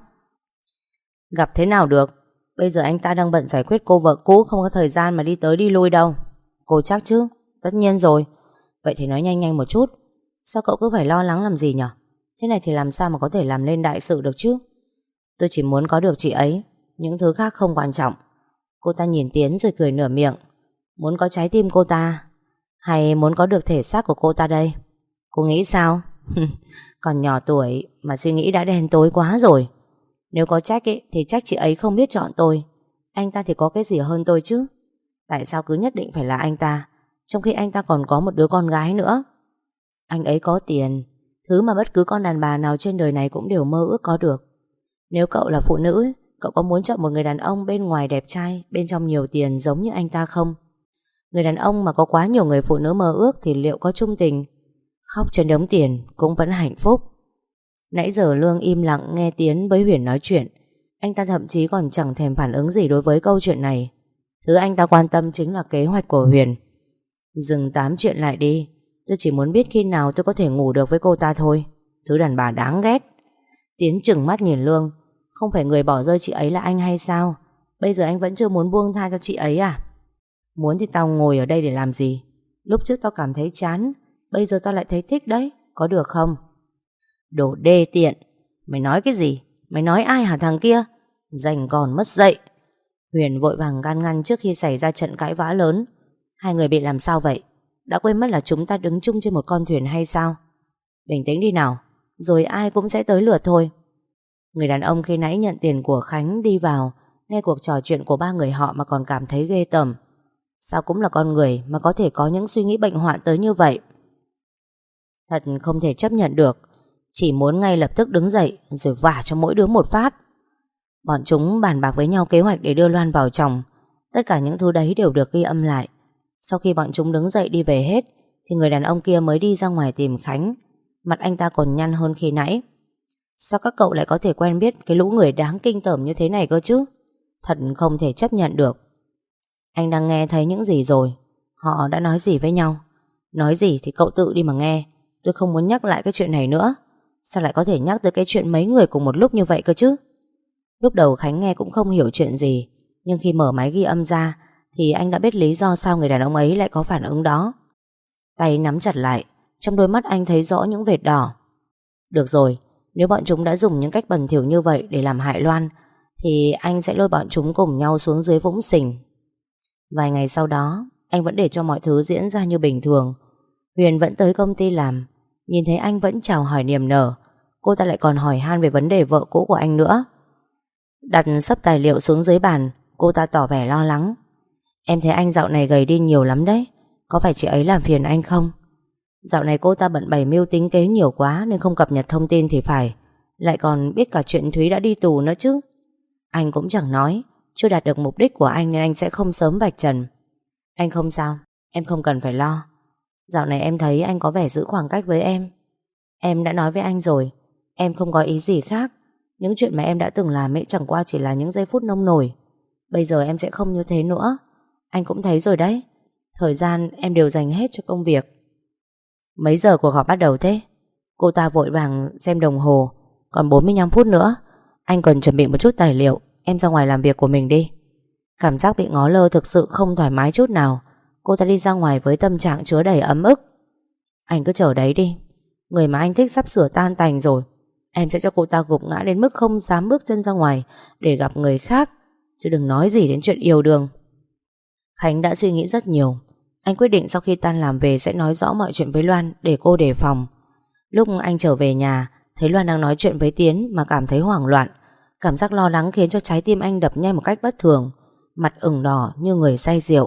Gặp thế nào được? Bây giờ anh ta đang bận giải quyết cô vợ cũ, không có thời gian mà đi tới đi lui đâu. Cô chắc chứ? Tất nhiên rồi. Vậy thì nói nhanh nhanh một chút. Sao cậu cứ phải lo lắng làm gì nhở? Thế này thì làm sao mà có thể làm lên đại sự được chứ? Tôi chỉ muốn có được chị ấy, những thứ khác không quan trọng. Cô ta nhìn Tiến rồi cười nửa miệng. Muốn có trái tim cô ta, hay muốn có được thể xác của cô ta đây? Cô nghĩ sao? Còn nhỏ tuổi mà suy nghĩ đã đen tối quá rồi. Nếu có trách ấy, thì trách chị ấy không biết chọn tôi. Anh ta thì có cái gì hơn tôi chứ? Tại sao cứ nhất định phải là anh ta, trong khi anh ta còn có một đứa con gái nữa? Anh ấy có tiền, thứ mà bất cứ con đàn bà nào trên đời này cũng đều mơ ước có được. Nếu cậu là phụ nữ, cậu có muốn chọn một người đàn ông bên ngoài đẹp trai, bên trong nhiều tiền giống như anh ta không? Người đàn ông mà có quá nhiều người phụ nữ mơ ước thì liệu có chung tình? Khóc trên đống tiền cũng vẫn hạnh phúc. Nãy giờ Lương im lặng nghe Tiến với Huyền nói chuyện. Anh ta thậm chí còn chẳng thèm phản ứng gì đối với câu chuyện này. Thứ anh ta quan tâm chính là kế hoạch của Huyền. Dừng tám chuyện lại đi. Tôi chỉ muốn biết khi nào tôi có thể ngủ được với cô ta thôi. Thứ đàn bà đáng ghét. Tiến trừng mắt nhìn Lương. Không phải người bỏ rơi chị ấy là anh hay sao? Bây giờ anh vẫn chưa muốn buông tha cho chị ấy à? Muốn thì tao ngồi ở đây để làm gì? Lúc trước tao cảm thấy chán, bây giờ tao lại thấy thích đấy. Có được không? Đồ đê tiện. Mày nói cái gì? Mày nói ai hả thằng kia? Dành còn mất dạy. Huyền vội vàng can ngăn trước khi xảy ra trận cãi vã lớn. Hai người bị làm sao vậy? Đã quên mất là chúng ta đứng chung trên một con thuyền hay sao? Bình tĩnh đi nào, rồi ai cũng sẽ tới lượt thôi. Người đàn ông khi nãy nhận tiền của Khánh đi vào, nghe cuộc trò chuyện của ba người họ mà còn cảm thấy ghê tởm. Sao cũng là con người mà có thể có những suy nghĩ bệnh hoạn tới như vậy? Thật không thể chấp nhận được. Chỉ muốn ngay lập tức đứng dậy rồi vả cho mỗi đứa một phát. Bọn chúng bàn bạc với nhau kế hoạch để đưa Loan vào chồng. Tất cả những thứ đấy đều được ghi âm lại. Sau khi bọn chúng đứng dậy đi về hết thì người đàn ông kia mới đi ra ngoài tìm Khánh. Mặt anh ta còn nhăn hơn khi nãy. Sao các cậu lại có thể quen biết cái lũ người đáng kinh tởm như thế này cơ chứ? Thật không thể chấp nhận được. Anh đang nghe thấy những gì rồi? Họ đã nói gì với nhau? Nói gì thì cậu tự đi mà nghe. Tôi không muốn nhắc lại cái chuyện này nữa. Sao lại có thể nhắc tới cái chuyện mấy người cùng một lúc như vậy cơ chứ? Lúc đầu Khánh nghe cũng không hiểu chuyện gì, nhưng khi mở máy ghi âm ra thì anh đã biết lý do sao người đàn ông ấy lại có phản ứng đó. Tay nắm chặt lại, trong đôi mắt anh thấy rõ những vệt đỏ. Được rồi, nếu bọn chúng đã dùng những cách bẩn thỉu như vậy để làm hại Loan thì anh sẽ lôi bọn chúng cùng nhau xuống dưới vũng sình. Vài ngày sau đó, anh vẫn để cho mọi thứ diễn ra như bình thường. Huyền vẫn tới công ty làm. Nhìn thấy anh vẫn chào hỏi niềm nở, cô ta lại còn hỏi han về vấn đề vợ cũ của anh nữa. Đặt sấp tài liệu xuống dưới bàn, cô ta tỏ vẻ lo lắng. Em thấy anh dạo này gầy đi nhiều lắm đấy. Có phải chị ấy làm phiền anh không? Dạo này cô ta bận bày mưu tính kế nhiều quá nên không cập nhật thông tin thì phải. Lại còn biết cả chuyện Thúy đã đi tù nữa chứ. Anh cũng chẳng nói. Chưa đạt được mục đích của anh nên anh sẽ không sớm vạch trần. Anh không sao, em không cần phải lo. Dạo này em thấy anh có vẻ giữ khoảng cách với em. Em đã nói với anh rồi, em không có ý gì khác. Những chuyện mà em đã từng làm ấy chẳng qua chỉ là những giây phút nông nổi. Bây giờ em sẽ không như thế nữa. Anh cũng thấy rồi đấy. Thời gian em đều dành hết cho công việc. Mấy giờ cuộc họp bắt đầu thế? Cô ta vội vàng xem đồng hồ. Còn 45 phút nữa. Anh cần chuẩn bị một chút tài liệu. Em ra ngoài làm việc của mình đi. Cảm giác bị ngó lơ thực sự không thoải mái chút nào. Cô ta đi ra ngoài với tâm trạng chứa đầy ấm ức. Anh cứ chờ đấy đi. Người mà anh thích sắp sửa tan tành rồi. Em sẽ cho cô ta gục ngã đến mức không dám bước chân ra ngoài để gặp người khác. Chứ đừng nói gì đến chuyện yêu đương. Khánh đã suy nghĩ rất nhiều. Anh quyết định sau khi tan làm về sẽ nói rõ mọi chuyện với Loan để cô đề phòng. Lúc anh trở về nhà, thấy Loan đang nói chuyện với Tiến mà cảm thấy hoảng loạn. Cảm giác lo lắng khiến cho trái tim anh đập nhanh một cách bất thường. Mặt ửng đỏ như người say rượu.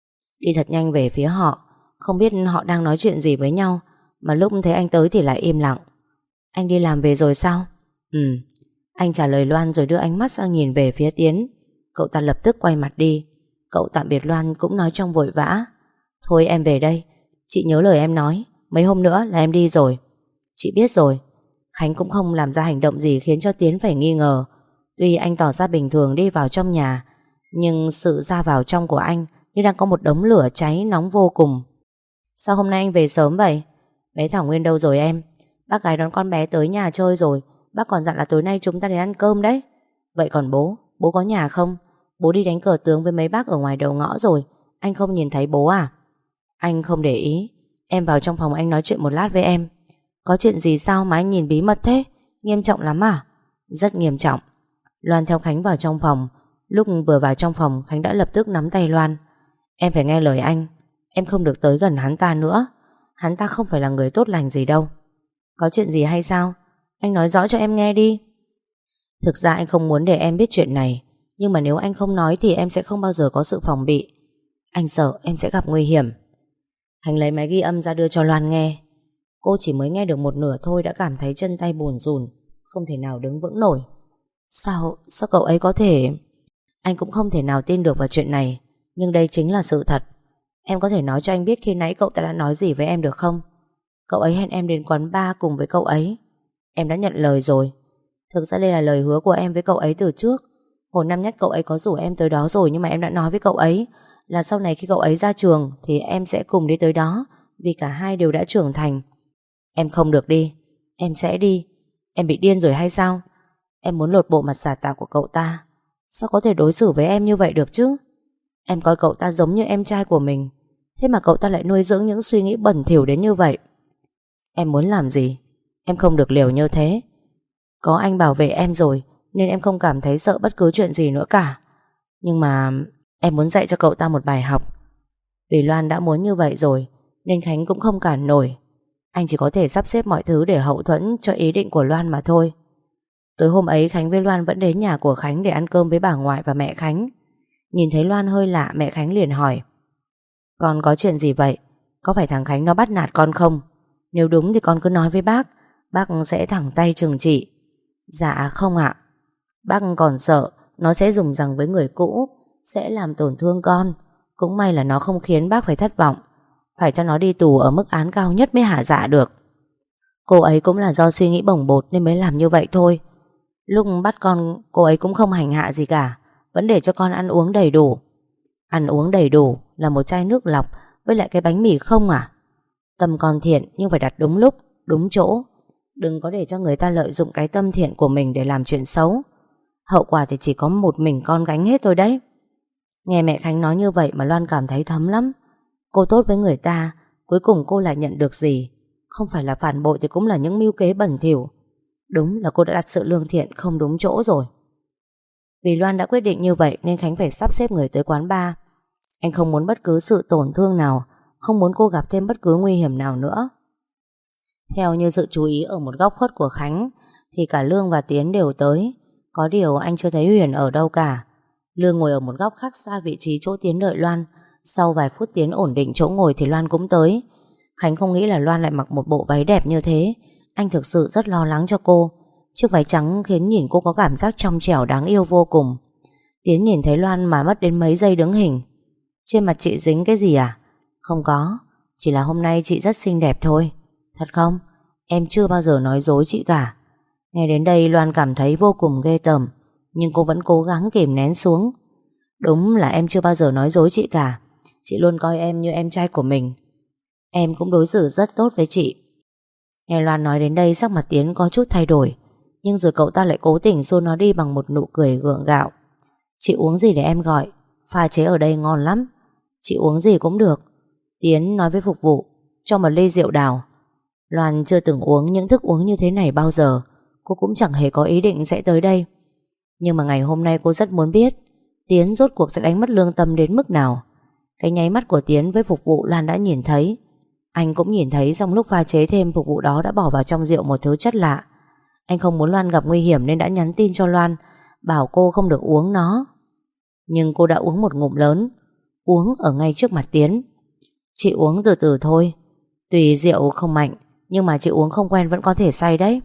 Đi thật nhanh về phía họ. Không biết họ đang nói chuyện gì với nhau, mà lúc thấy anh tới thì lại im lặng. Anh đi làm về rồi sao? Ừ. Anh trả lời Loan rồi đưa ánh mắt sang nhìn về phía Tiến. Cậu ta lập tức quay mặt đi. Cậu tạm biệt Loan cũng nói trong vội vã. Thôi em về đây. Chị nhớ lời em nói. Mấy hôm nữa là em đi rồi. Chị biết rồi. Khánh cũng không làm ra hành động gì khiến cho Tiến phải nghi ngờ. Tuy anh tỏ ra bình thường đi vào trong nhà, nhưng sự ra vào trong của anh như đang có một đống lửa cháy nóng vô cùng. Sao hôm nay anh về sớm vậy? Bé Thảo Nguyên đâu rồi em? Bác gái đón con bé tới nhà chơi rồi. Bác còn dặn là tối nay chúng ta đến ăn cơm đấy. Vậy còn bố? Bố có nhà không? Bố đi đánh cờ tướng với mấy bác ở ngoài đầu ngõ rồi. Anh không nhìn thấy bố à? Anh không để ý. Em vào trong phòng anh nói chuyện một lát với em. Có chuyện gì sao mà anh nhìn bí mật thế? Nghiêm trọng lắm à? Rất nghiêm trọng. Loan theo Khánh vào trong phòng. Lúc vừa vào trong phòng, Khánh đã lập tức nắm tay Loan. Em phải nghe lời anh. Em không được tới gần hắn ta nữa. Hắn ta không phải là người tốt lành gì đâu. Có chuyện gì hay sao? Anh nói rõ cho em nghe đi. Thực ra anh không muốn để em biết chuyện này, nhưng mà nếu anh không nói thì em sẽ không bao giờ có sự phòng bị. Anh sợ em sẽ gặp nguy hiểm. Khánh lấy máy ghi âm ra đưa cho Loan nghe. Cô chỉ mới nghe được một nửa thôi đã cảm thấy chân tay bùn rùn, không thể nào đứng vững nổi. Sao cậu ấy có thể... Anh cũng không thể nào tin được vào chuyện này, nhưng đây chính là sự thật. Em có thể nói cho anh biết khi nãy cậu ta đã nói gì với em được không? Cậu ấy hẹn em đến quán bar cùng với cậu ấy. Em đã nhận lời rồi. Thực ra đây là lời hứa của em với cậu ấy từ trước. Hồi năm nhất cậu ấy có rủ em tới đó rồi, nhưng mà em đã nói với cậu ấy là sau này khi cậu ấy ra trường thì em sẽ cùng đi tới đó, vì cả hai đều đã trưởng thành. Em không được đi. Em sẽ đi. Em bị điên rồi hay sao? Em muốn lột bộ mặt giả tạo của cậu ta. Sao có thể đối xử với em như vậy được chứ? Em coi cậu ta giống như em trai của mình, thế mà cậu ta lại nuôi dưỡng những suy nghĩ bẩn thỉu đến như vậy. Em muốn làm gì? Em không được liều như thế. Có anh bảo vệ em rồi nên em không cảm thấy sợ bất cứ chuyện gì nữa cả. Nhưng mà em muốn dạy cho cậu ta một bài học. Vì Loan đã muốn như vậy rồi nên Khánh cũng không cản nổi. Anh chỉ có thể sắp xếp mọi thứ để hậu thuẫn cho ý định của Loan mà thôi. Tối hôm ấy Khánh với Loan vẫn đến nhà của Khánh để ăn cơm với bà ngoại và mẹ Khánh. Nhìn thấy Loan hơi lạ, mẹ Khánh liền hỏi: Con có chuyện gì vậy? Có phải thằng Khánh nó bắt nạt con không? Nếu đúng thì con cứ nói với bác sẽ thẳng tay trừng trị. Dạ không ạ. Bác còn sợ nó sẽ dùng giằng với người cũ, sẽ làm tổn thương con. Cũng may là nó không khiến bác phải thất vọng. Phải cho nó đi tù ở mức án cao nhất mới hả dạ được. Cô ấy cũng là do suy nghĩ bồng bột nên mới làm như vậy thôi. Lúc bắt con, cô ấy cũng không hành hạ gì cả, vẫn để cho con ăn uống đầy đủ. Ăn uống đầy đủ là một chai nước lọc với lại cái bánh mì không à? Tâm con thiện nhưng phải đặt đúng lúc, đúng chỗ. Đừng có để cho người ta lợi dụng cái tâm thiện của mình để làm chuyện xấu. Hậu quả thì chỉ có một mình con gánh hết thôi đấy. Nghe mẹ Khánh nói như vậy mà Loan cảm thấy thấm lắm. Cô tốt với người ta, cuối cùng cô lại nhận được gì? Không phải là phản bội thì cũng là những mưu kế bẩn thỉu. Đúng là cô đã đặt sự lương thiện không đúng chỗ rồi. Vì Loan đã quyết định như vậy nên Khánh phải sắp xếp người tới quán bar. Anh không muốn bất cứ sự tổn thương nào, không muốn cô gặp thêm bất cứ nguy hiểm nào nữa. Theo như sự chú ý ở một góc khuất của Khánh thì cả Lương và Tiến đều tới. Có điều anh chưa thấy Huyền ở đâu cả. Lương ngồi ở một góc khác xa vị trí chỗ Tiến đợi Loan. Sau vài phút Tiến ổn định chỗ ngồi thì Loan cũng tới. Khánh không nghĩ là Loan lại mặc một bộ váy đẹp như thế. Anh thực sự rất lo lắng cho cô. Chiếc váy trắng khiến nhìn cô có cảm giác trong trẻo đáng yêu vô cùng. Tiến nhìn thấy Loan mà mất đến mấy giây đứng hình. Trên mặt chị dính cái gì à? Không có, chỉ là hôm nay chị rất xinh đẹp thôi. Thật không? Em chưa bao giờ nói dối chị cả. Nghe đến đây Loan cảm thấy vô cùng ghê tởm, nhưng cô vẫn cố gắng kìm nén xuống. Đúng là em chưa bao giờ nói dối chị cả. Chị luôn coi em như em trai của mình. Em cũng đối xử rất tốt với chị. Nghe Loan nói đến đây sắc mặt Tiến có chút thay đổi, nhưng rồi cậu ta lại cố tình xua nó đi bằng một nụ cười gượng gạo. Chị uống gì để em gọi? Pha chế ở đây ngon lắm. Chị uống gì cũng được. Tiến nói với phục vụ: cho một ly rượu đào. Loan chưa từng uống những thức uống như thế này bao giờ. Cô cũng chẳng hề có ý định sẽ tới đây. Nhưng mà ngày hôm nay cô rất muốn biết Tiến rốt cuộc sẽ đánh mất lương tâm đến mức nào. Cái nháy mắt của Tiến với phục vụ Loan đã nhìn thấy. Anh cũng nhìn thấy trong lúc pha chế thêm, phục vụ đó đã bỏ vào trong rượu một thứ chất lạ. Anh không muốn Loan gặp nguy hiểm nên đã nhắn tin cho Loan, bảo cô không được uống nó. Nhưng cô đã uống một ngụm lớn, uống ở ngay trước mặt Tiến. Chị uống từ từ thôi. Tùy rượu không mạnh, nhưng mà chị uống không quen vẫn có thể say đấy.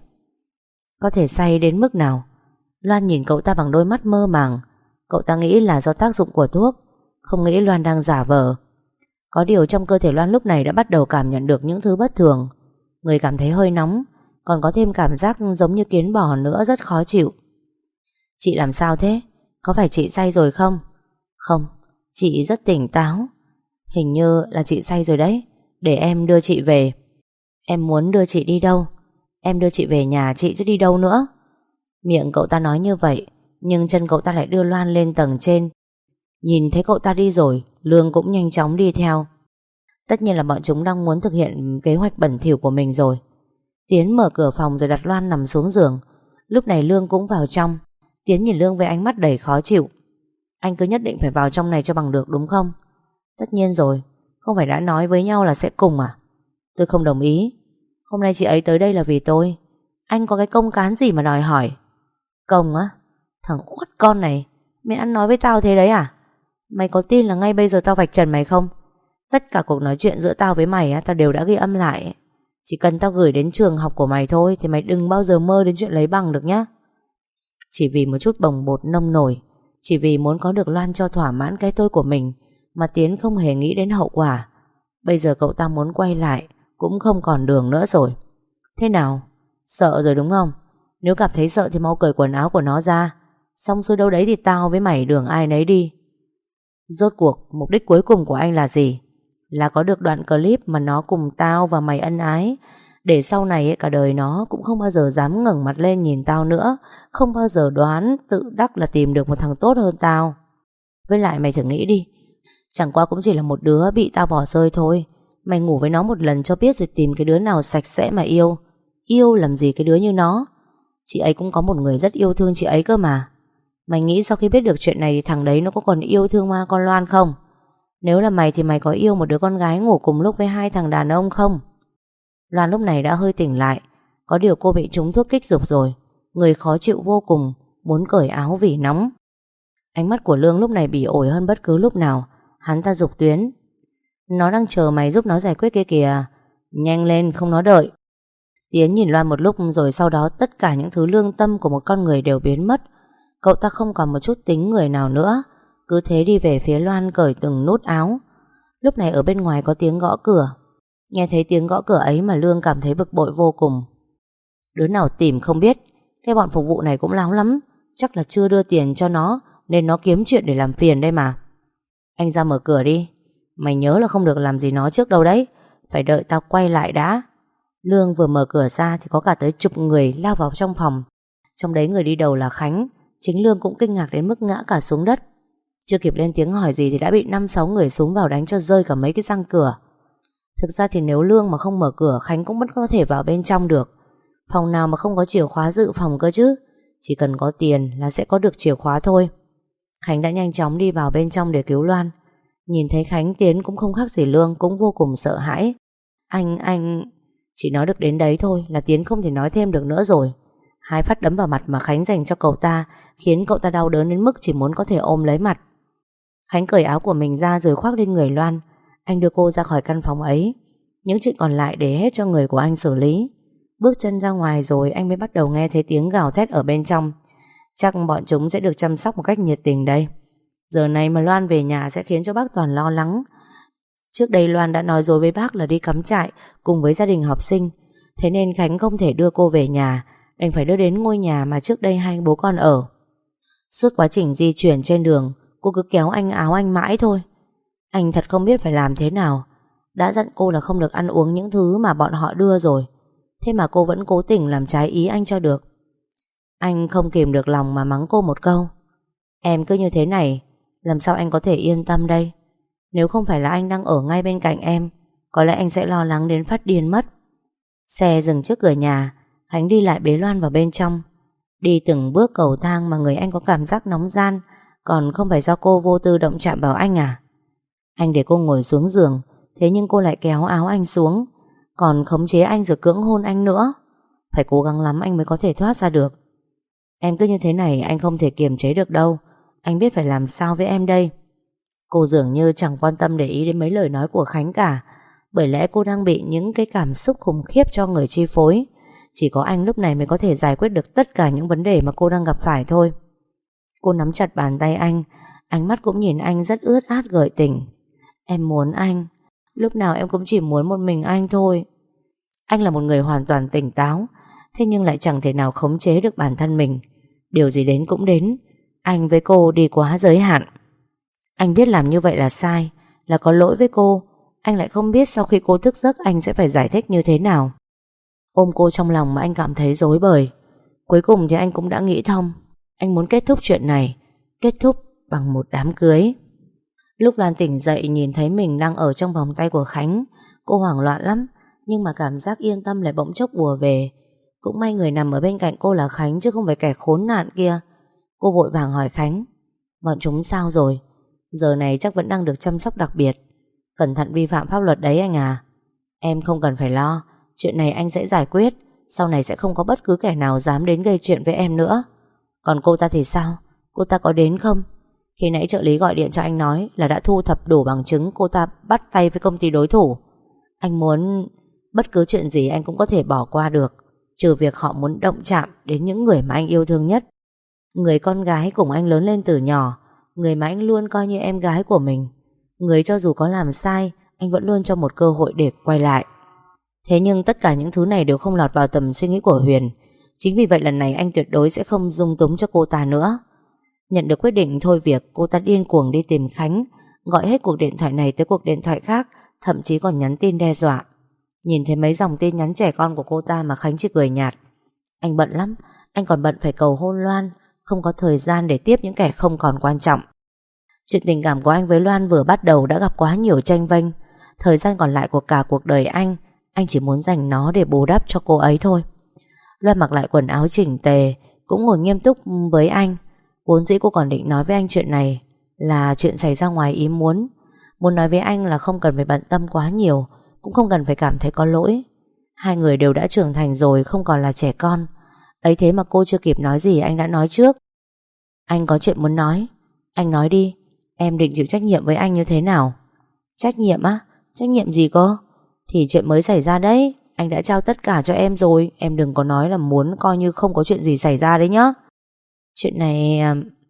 Có thể say đến mức nào? Loan nhìn cậu ta bằng đôi mắt mơ màng. Cậu ta nghĩ là do tác dụng của thuốc, không nghĩ Loan đang giả vờ. Có điều trong cơ thể Loan lúc này đã bắt đầu cảm nhận được những thứ bất thường. Người cảm thấy hơi nóng, còn có thêm cảm giác giống như kiến bò nữa, rất khó chịu. Chị làm sao thế? Có phải chị say rồi không? Không, chị rất tỉnh táo. Hình như là chị say rồi đấy. Để em đưa chị về. Em muốn đưa chị đi đâu? Em đưa chị về nhà chị chứ đi đâu nữa. Miệng cậu ta nói như vậy, nhưng chân cậu ta lại đưa Loan lên tầng trên. Nhìn thấy cậu ta đi rồi, Lương cũng nhanh chóng đi theo. Tất nhiên là bọn chúng đang muốn thực hiện kế hoạch bẩn thỉu của mình rồi. Tiến mở cửa phòng rồi đặt Loan nằm xuống giường. Lúc này Lương cũng vào trong. Tiến nhìn Lương với ánh mắt đầy khó chịu. Anh cứ nhất định phải vào trong này cho bằng được đúng không? Tất nhiên rồi. Không phải đã nói với nhau là sẽ cùng à? Tôi không đồng ý. Hôm nay chị ấy tới đây là vì tôi. Anh có cái công cán gì mà đòi hỏi? Công á? Thằng uất con này, mày ăn nói với tao thế đấy à? Mày có tin là ngay bây giờ tao vạch trần mày không? Tất cả cuộc nói chuyện giữa tao với mày á, tao đều đã ghi âm lại. Chỉ cần tao gửi đến trường học của mày thôi thì mày đừng bao giờ mơ đến chuyện lấy bằng được nhá. Chỉ vì một chút bồng bột nông nổi, chỉ vì muốn có được Loan cho thỏa mãn cái tôi của mình mà Tiến không hề nghĩ đến hậu quả. Bây giờ cậu ta muốn quay lại cũng không còn đường nữa rồi. Thế nào? Sợ rồi đúng không? Nếu cảm thấy sợ thì mau cởi quần áo của nó ra. Xong xuôi đâu đấy thì tao với mày đường ai nấy đi. Rốt cuộc mục đích cuối cùng của anh là gì? Là có được đoạn clip mà nó cùng tao và mày ân ái, để sau này cả đời nó cũng không bao giờ dám ngẩng mặt lên nhìn tao nữa, không bao giờ đoán tự đắc là tìm được một thằng tốt hơn tao. Với lại mày thử nghĩ đi, chẳng qua cũng chỉ là một đứa bị tao bỏ rơi thôi. Mày ngủ với nó một lần cho biết rồi tìm cái đứa nào sạch sẽ mà yêu. Yêu làm gì cái đứa như nó? Chị ấy cũng có một người rất yêu thương chị ấy cơ mà. Mày nghĩ sau khi biết được chuyện này thì thằng đấy nó có còn yêu thương ma con Loan không? Nếu là mày thì mày có yêu một đứa con gái ngủ cùng lúc với hai thằng đàn ông không? Loan lúc này đã hơi tỉnh lại. Có điều cô bị trúng thuốc kích dục rồi, người khó chịu vô cùng, muốn cởi áo vì nóng. Ánh mắt của Lương lúc này bỉ ổi hơn bất cứ lúc nào. Hắn ta giục Tuyến: nó đang chờ mày giúp nó giải quyết kia kìa, nhanh lên không nó đợi. Tiến nhìn Loan một lúc rồi sau đó tất cả những thứ lương tâm của một con người đều biến mất. Cậu ta không còn một chút tính người nào nữa, cứ thế đi về phía Loan cởi từng nút áo. Lúc này ở bên ngoài có tiếng gõ cửa. Nghe thấy tiếng gõ cửa ấy mà Lương cảm thấy bực bội vô cùng. Đứa nào tìm không biết. Cái bọn phục vụ này cũng láo lắm, chắc là chưa đưa tiền cho nó nên nó kiếm chuyện để làm phiền đây mà. Anh ra mở cửa đi. Mày nhớ là không được làm gì nó trước đâu đấy, phải đợi tao quay lại đã. Lương vừa mở cửa ra thì có cả tới chục người lao vào trong phòng. Trong đấy người đi đầu là Khánh. Chính Lương cũng kinh ngạc đến mức ngã cả xuống đất. Chưa kịp lên tiếng hỏi gì thì đã bị 5-6 người xúm vào đánh cho rơi cả mấy cái răng cửa. Thực ra thì nếu Lương mà không mở cửa, Khánh cũng vẫn có thể vào bên trong được. Phòng nào mà không có chìa khóa dự phòng cơ chứ. Chỉ cần có tiền là sẽ có được chìa khóa thôi. Khánh đã nhanh chóng đi vào bên trong để cứu Loan. Nhìn thấy Khánh, Tiến cũng không khác gì Lương, cũng vô cùng sợ hãi. Anh... Chỉ nói được đến đấy thôi là Tiến không thể nói thêm được nữa rồi. 2 phát đấm vào mặt mà Khánh dành cho cậu ta khiến cậu ta đau đớn đến mức chỉ muốn có thể ôm lấy mặt. Khánh cởi áo của mình ra rồi khoác lên người Loan. Anh đưa cô ra khỏi căn phòng ấy. Những chuyện còn lại để hết cho người của anh xử lý. Bước chân ra ngoài rồi anh mới bắt đầu nghe thấy tiếng gào thét ở bên trong. Chắc bọn chúng sẽ được chăm sóc một cách nhiệt tình đây. Giờ này mà Loan về nhà sẽ khiến cho bác Toàn lo lắng. Trước đây Loan đã nói dối với bác là đi cắm trại cùng với gia đình học sinh. Thế nên Khánh không thể đưa cô về nhà, đành phải đưa đến ngôi nhà mà trước đây hai bố con ở. Suốt quá trình di chuyển trên đường, cô cứ kéo áo anh mãi thôi. Anh thật không biết phải làm thế nào. Đã dặn cô là không được ăn uống những thứ mà bọn họ đưa rồi, thế mà cô vẫn cố tình làm trái ý anh cho được. Anh không kìm được lòng mà mắng cô một câu: em cứ như thế này, làm sao anh có thể yên tâm đây? Nếu không phải là anh đang ở ngay bên cạnh em, có lẽ anh sẽ lo lắng đến phát điên mất. Xe dừng trước cửa nhà, Khánh đi lại bế Loan vào bên trong. Đi từng bước cầu thang mà người anh có cảm giác nóng ran, còn không phải do cô vô tư động chạm vào anh à? Anh để cô ngồi xuống giường, thế nhưng cô lại kéo áo anh xuống, còn khống chế anh rồi cưỡng hôn anh nữa. Phải cố gắng lắm anh mới có thể thoát ra được. Em cứ như thế này anh không thể kiềm chế được đâu. Anh biết phải làm sao với em đây. Cô dường như chẳng quan tâm để ý đến mấy lời nói của Khánh cả, bởi lẽ cô đang bị những cái cảm xúc khủng khiếp cho người chi phối. Chỉ có anh lúc này mới có thể giải quyết được tất cả những vấn đề mà cô đang gặp phải thôi. Cô nắm chặt bàn tay anh, ánh mắt cũng nhìn anh rất ướt át gợi tình. Em muốn anh, lúc nào em cũng chỉ muốn một mình anh thôi. Anh là một người hoàn toàn tỉnh táo, thế nhưng lại chẳng thể nào khống chế được bản thân mình. Điều gì đến cũng đến, anh với cô đi quá giới hạn. Anh biết làm như vậy là sai, là có lỗi với cô. Anh lại không biết sau khi cô thức giấc anh sẽ phải giải thích như thế nào. Ôm cô trong lòng mà anh cảm thấy rối bời. Cuối cùng thì anh cũng đã nghĩ thông. Anh muốn kết thúc chuyện này, kết thúc bằng một đám cưới. Lúc Lan tỉnh dậy nhìn thấy mình đang ở trong vòng tay của Khánh, cô hoảng loạn lắm, nhưng mà cảm giác yên tâm lại bỗng chốc ùa về. Cũng may người nằm ở bên cạnh cô là Khánh chứ không phải kẻ khốn nạn kia. Cô vội vàng hỏi Khánh: bọn chúng sao rồi? Giờ này chắc vẫn đang được chăm sóc đặc biệt. Cẩn thận vi phạm pháp luật đấy anh à. Em không cần phải lo, chuyện này anh sẽ giải quyết. Sau này sẽ không có bất cứ kẻ nào dám đến gây chuyện với em nữa. Còn cô ta thì sao? Cô ta có đến không? Khi nãy trợ lý gọi điện cho anh nói là đã thu thập đủ bằng chứng cô ta bắt tay với công ty đối thủ. Anh muốn bất cứ chuyện gì anh cũng có thể bỏ qua được, trừ việc họ muốn động chạm đến những người mà anh yêu thương nhất. Người con gái cùng anh lớn lên từ nhỏ, người mà anh luôn coi như em gái của mình, người cho dù có làm sai anh vẫn luôn cho một cơ hội để quay lại. Thế nhưng tất cả những thứ này đều không lọt vào tầm suy nghĩ của Huyền. Chính vì vậy lần này anh tuyệt đối sẽ không dung túng cho cô ta nữa. Nhận được quyết định thôi việc, cô ta điên cuồng đi tìm Khánh, gọi hết cuộc điện thoại này tới cuộc điện thoại khác, thậm chí còn nhắn tin đe dọa. Nhìn thấy mấy dòng tin nhắn trẻ con của cô ta mà Khánh chỉ cười nhạt. Anh bận lắm, anh còn bận phải cầu hôn Loan, không có thời gian để tiếp những kẻ không còn quan trọng. Chuyện tình cảm của anh với Loan vừa bắt đầu đã gặp quá nhiều tranh vênh. Thời gian còn lại của cả cuộc đời anh chỉ muốn dành nó để bù đắp cho cô ấy thôi. Loan mặc lại quần áo chỉnh tề, cũng ngồi nghiêm túc với anh. Vốn dĩ cô còn định nói với anh chuyện này là chuyện xảy ra ngoài ý muốn. Muốn nói với anh là không cần phải bận tâm quá nhiều, cũng không cần phải cảm thấy có lỗi. Hai người đều đã trưởng thành rồi, không còn là trẻ con. Ấy thế mà cô chưa kịp nói gì anh đã nói trước. Anh có chuyện muốn nói. Anh nói đi, em định chịu trách nhiệm với anh như thế nào? Trách nhiệm á? Trách nhiệm gì cơ? Thì chuyện mới xảy ra đấy, anh đã trao tất cả cho em rồi. Em đừng có nói là muốn coi như không có chuyện gì xảy ra đấy nhá. Chuyện này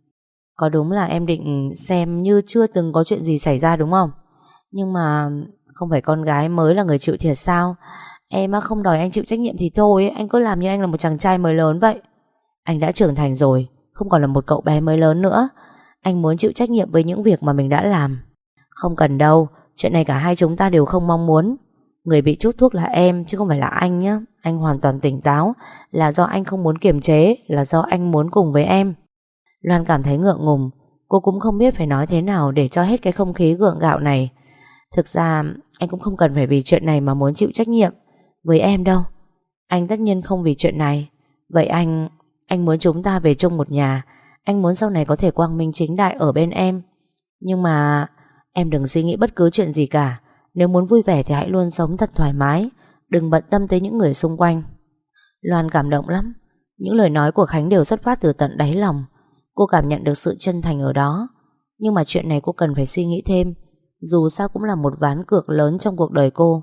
có đúng là em định xem như chưa từng có chuyện gì xảy ra đúng không? Nhưng mà không phải con gái mới là người chịu thiệt sao? Em không đòi anh chịu trách nhiệm thì thôi, anh cứ làm như anh là một chàng trai mới lớn vậy. Anh đã trưởng thành rồi, không còn là một cậu bé mới lớn nữa. Anh muốn chịu trách nhiệm với những việc mà mình đã làm. Không cần đâu, chuyện này cả hai chúng ta đều không mong muốn. Người bị trút thuốc là em chứ không phải là anh nhé. Anh hoàn toàn tỉnh táo, là do anh không muốn kiềm chế, là do anh muốn cùng với em. Loan cảm thấy ngượng ngùng. Cô cũng không biết phải nói thế nào để cho hết cái không khí gượng gạo này. Thực ra anh cũng không cần phải vì chuyện này mà muốn chịu trách nhiệm với em đâu. Anh tất nhiên không vì chuyện này. Vậy anh muốn chúng ta về chung một nhà. Anh muốn sau này có thể quang minh chính đại ở bên em. Nhưng mà em đừng suy nghĩ bất cứ chuyện gì cả. Nếu muốn vui vẻ thì hãy luôn sống thật thoải mái, đừng bận tâm tới những người xung quanh. Loan cảm động lắm. Những lời nói của Khánh đều xuất phát từ tận đáy lòng. Cô cảm nhận được sự chân thành ở đó. Nhưng mà chuyện này cô cần phải suy nghĩ thêm. Dù sao cũng là một ván cược lớn trong cuộc đời cô.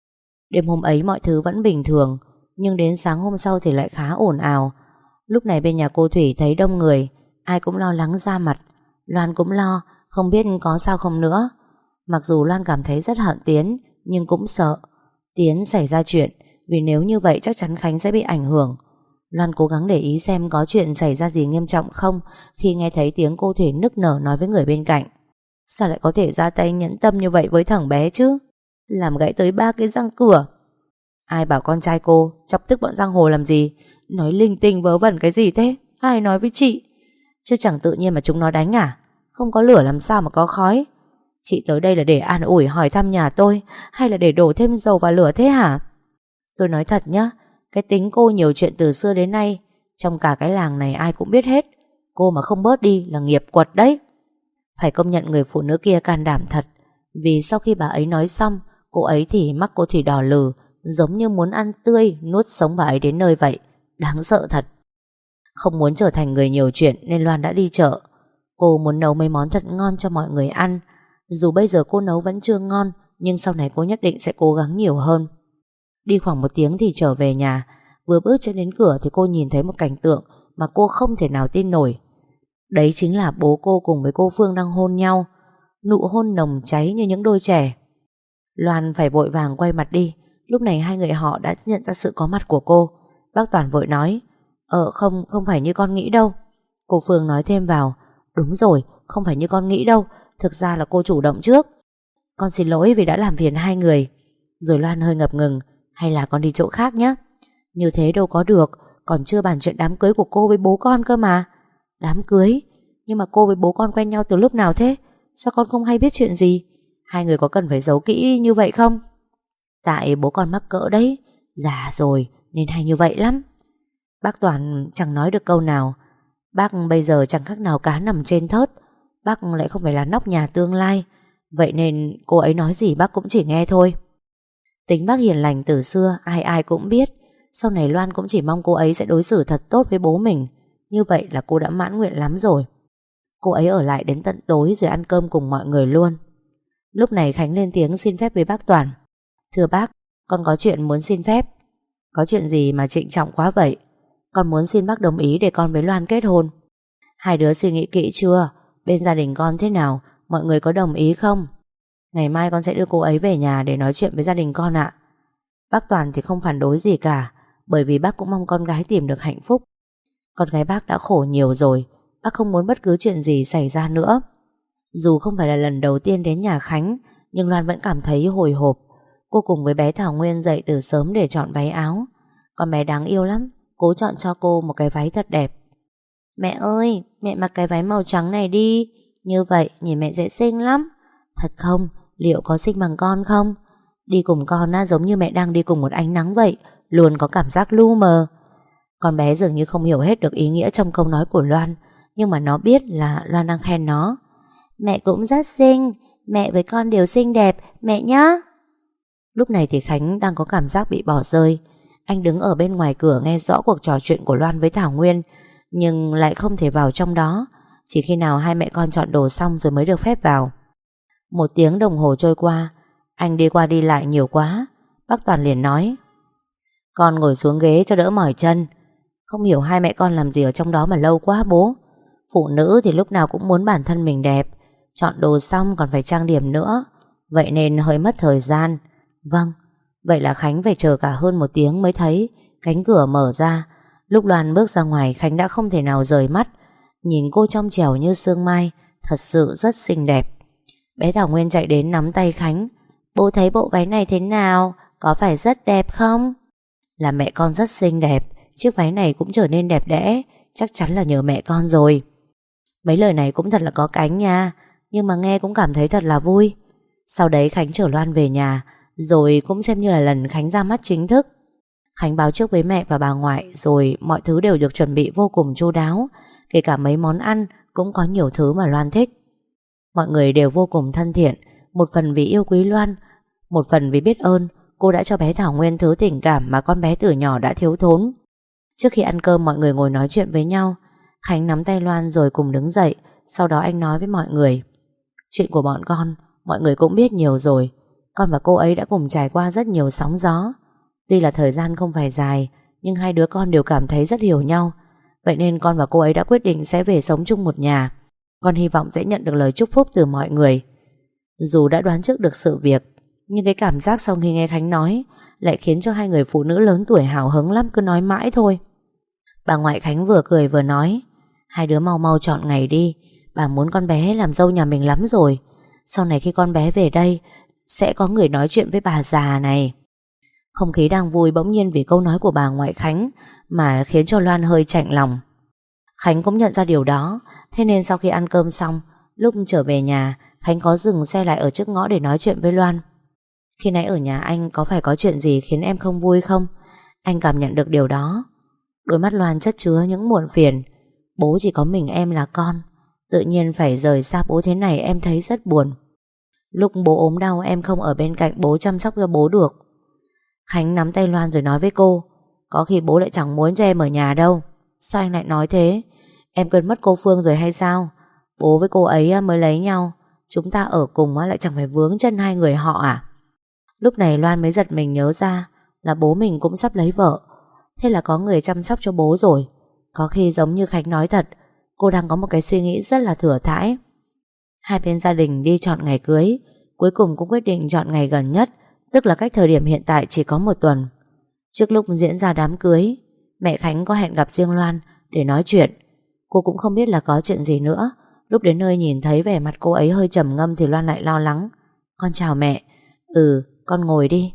Đêm hôm ấy mọi thứ vẫn bình thường, nhưng đến sáng hôm sau thì lại khá ồn ào. Lúc này bên nhà cô Thủy thấy đông người, ai cũng lo lắng ra mặt. Loan cũng lo, không biết có sao không nữa. Mặc dù Loan cảm thấy rất hận Tiến, nhưng cũng sợ Tiến xảy ra chuyện, vì nếu như vậy chắc chắn Khánh sẽ bị ảnh hưởng. Loan cố gắng để ý xem có chuyện xảy ra gì nghiêm trọng không, khi nghe thấy tiếng cô Thủy nức nở nói với người bên cạnh. Sao lại có thể ra tay nhẫn tâm như vậy với thằng bé chứ? Làm gãy tới 3 cái răng cửa. Ai bảo con trai cô chọc tức bọn giang hồ làm gì? Nói linh tinh vớ vẩn cái gì thế? Ai nói với chị? Chứ chẳng tự nhiên mà chúng nó đánh à? Không có lửa làm sao mà có khói? Chị tới đây là để an ủi hỏi thăm nhà tôi, hay là để đổ thêm dầu vào lửa thế hả? Tôi nói thật nhá, cái tính cô nhiều chuyện từ xưa đến nay, trong cả cái làng này ai cũng biết hết. Cô mà không bớt đi là nghiệp quật đấy. Phải công nhận người phụ nữ kia can đảm thật. Vì sau khi bà ấy nói xong, cô ấy thì mắt cô Thủy đỏ lừ, giống như muốn ăn tươi nuốt sống bà ấy đến nơi vậy. Đáng sợ thật. Không muốn trở thành người nhiều chuyện nên Loan đã đi chợ. Cô muốn nấu mấy món thật ngon cho mọi người ăn. Dù bây giờ cô nấu vẫn chưa ngon, nhưng sau này cô nhất định sẽ cố gắng nhiều hơn. Đi khoảng 1 tiếng thì trở về nhà. Vừa bước chân đến cửa thì cô nhìn thấy một cảnh tượng mà cô không thể nào tin nổi. Đấy chính là bố cô cùng với cô Phương đang hôn nhau. Nụ hôn nồng cháy như những đôi trẻ. Loan phải vội vàng quay mặt đi. Lúc này hai người họ đã nhận ra sự có mặt của cô. Bác Toàn vội nói: không phải như con nghĩ đâu. Cô Phương nói thêm vào: đúng rồi, không phải như con nghĩ đâu. Thực ra là cô chủ động trước. Con xin lỗi vì đã làm phiền hai người. Rồi Loan hơi ngập ngừng: hay là con đi chỗ khác nhé. Như thế đâu có được. Còn chưa bàn chuyện đám cưới của cô với bố con cơ mà. Đám cưới? Nhưng mà cô với bố con quen nhau từ lúc nào thế? Sao con không hay biết chuyện gì? Hai người có cần phải giấu kỹ như vậy không? Tại bố con mắc cỡ đấy. Già rồi nên hay như vậy lắm. Bác Toàn chẳng nói được câu nào. Bác bây giờ chẳng khác nào cá nằm trên thớt. Bác lại không phải là nóc nhà tương lai. Vậy nên cô ấy nói gì bác cũng chỉ nghe thôi. Tính bác hiền lành từ xưa ai ai cũng biết. Sau này Loan cũng chỉ mong cô ấy sẽ đối xử thật tốt với bố mình. Như vậy là cô đã mãn nguyện lắm rồi. Cô ấy ở lại đến tận tối rồi ăn cơm cùng mọi người luôn. Lúc này Khánh lên tiếng xin phép với bác Toàn: thưa bác, con có chuyện muốn xin phép. Có chuyện gì mà trịnh trọng quá vậy? Con muốn xin bác đồng ý để con với Loan kết hôn. Hai đứa suy nghĩ kỹ chưa? Bên gia đình con thế nào? Mọi người có đồng ý không? Ngày mai con sẽ đưa cô ấy về nhà để nói chuyện với gia đình con ạ. Bác Toàn thì không phản đối gì cả, bởi vì bác cũng mong con gái tìm được hạnh phúc. Con gái bác đã khổ nhiều rồi. bác không muốn bất cứ chuyện gì xảy ra nữa. Dù không phải là lần đầu tiên đến nhà Khánh, nhưng Loan vẫn cảm thấy hồi hộp. Cô cùng với bé Thảo Nguyên dậy từ sớm để chọn váy áo. Con bé đáng yêu lắm, cố chọn cho cô một cái váy thật đẹp. Mẹ ơi, mẹ mặc cái váy màu trắng này đi, như vậy nhìn mẹ dễ xinh lắm. Thật không? Liệu có xinh bằng con không? Đi cùng con giống như mẹ đang đi cùng một ánh nắng vậy, luôn có cảm giác lu mờ. Con bé dường như không hiểu hết được ý nghĩa trong câu nói của Loan, nhưng mà nó biết là Loan đang khen nó. Mẹ cũng rất xinh, mẹ với con đều xinh đẹp, mẹ nhá. Lúc này thì Khánh đang có cảm giác bị bỏ rơi. Anh đứng ở bên ngoài cửa nghe rõ cuộc trò chuyện của Loan với Thảo Nguyên, nhưng lại không thể vào trong đó. Chỉ khi nào hai mẹ con chọn đồ xong rồi mới được phép vào. 1 tiếng đồng hồ trôi qua, anh đi qua đi lại nhiều quá. Bác Toàn liền nói: Con ngồi xuống ghế cho đỡ mỏi chân. Không hiểu hai mẹ con làm gì ở trong đó mà lâu quá bố. Phụ nữ thì lúc nào cũng muốn bản thân mình đẹp, chọn đồ xong còn phải trang điểm nữa, vậy nên hơi mất thời gian. Vâng. Vậy là Khánh phải chờ cả hơn 1 tiếng mới thấy cánh cửa mở ra. Lúc Loan bước ra ngoài, Khánh đã không thể nào rời mắt. Nhìn cô trong trẻo như sương mai, thật sự rất xinh đẹp. Bé Thảo Nguyên chạy đến nắm tay Khánh. Bố thấy bộ váy này thế nào? Có phải rất đẹp không? Là mẹ con rất xinh đẹp, chiếc váy này cũng trở nên đẹp đẽ, chắc chắn là nhờ mẹ con rồi. Mấy lời này cũng thật là có cánh nha, nhưng mà nghe cũng cảm thấy thật là vui. Sau đấy Khánh chở Loan về nhà, rồi cũng xem như là lần Khánh ra mắt chính thức. Khánh báo trước với mẹ và bà ngoại, rồi mọi thứ đều được chuẩn bị vô cùng chu đáo. Kể cả mấy món ăn cũng có nhiều thứ mà Loan thích. Mọi người đều vô cùng thân thiện, một phần vì yêu quý Loan, một phần vì biết ơn cô đã cho bé Thảo Nguyên thứ tình cảm mà con bé từ nhỏ đã thiếu thốn. Trước khi ăn cơm mọi người ngồi nói chuyện với nhau. Khánh nắm tay Loan rồi cùng đứng dậy. Sau đó anh nói với mọi người: Chuyện của bọn con mọi người cũng biết nhiều rồi. Con và cô ấy đã cùng trải qua rất nhiều sóng gió. Tuy là thời gian không phải dài, nhưng hai đứa con đều cảm thấy rất hiểu nhau. Vậy nên con và cô ấy đã quyết định sẽ về sống chung một nhà. Con hy vọng sẽ nhận được lời chúc phúc từ mọi người. Dù đã đoán trước được sự việc, nhưng cái cảm giác sau khi nghe Khánh nói lại khiến cho hai người phụ nữ lớn tuổi hào hứng lắm, cứ nói mãi thôi. Bà ngoại Khánh vừa cười vừa nói: Hai đứa mau mau chọn ngày đi. Bà muốn con bé làm dâu nhà mình lắm rồi. Sau này khi con bé về đây sẽ có người nói chuyện với bà già này. Không khí đang vui bỗng nhiên vì câu nói của bà ngoại Khánh mà khiến cho Loan hơi chạnh lòng. Khánh cũng nhận ra điều đó. Thế nên sau khi ăn cơm xong, lúc trở về nhà, Khánh có dừng xe lại ở trước ngõ để nói chuyện với Loan. Khi nãy ở nhà anh có phải có chuyện gì khiến em không vui không? Anh cảm nhận được điều đó. Đôi mắt Loan chất chứa những muộn phiền. Bố chỉ có mình em là con, tự nhiên phải rời xa bố thế này em thấy rất buồn. Lúc bố ốm đau em không ở bên cạnh bố chăm sóc cho bố được. Khánh nắm tay Loan rồi nói với cô: Có khi bố lại chẳng muốn cho em ở nhà đâu. Sao anh lại nói thế? Em quên mất cô Phương rồi hay sao? Bố với cô ấy mới lấy nhau, chúng ta ở cùng lại chẳng phải vướng chân hai người họ à? Lúc này Loan mới giật mình nhớ ra là bố mình cũng sắp lấy vợ. Thế là có người chăm sóc cho bố rồi. Có khi giống như Khánh nói thật, cô đang có một cái suy nghĩ rất là thừa thãi. Hai bên gia đình đi chọn ngày cưới, cuối cùng cũng quyết định chọn ngày gần nhất, tức là cách thời điểm hiện tại chỉ có 1 tuần. Trước lúc diễn ra đám cưới, mẹ Khánh có hẹn gặp riêng Loan để nói chuyện. Cô cũng không biết là có chuyện gì nữa. Lúc đến nơi nhìn thấy vẻ mặt cô ấy hơi trầm ngâm thì Loan lại lo lắng. Con chào mẹ. Con ngồi đi.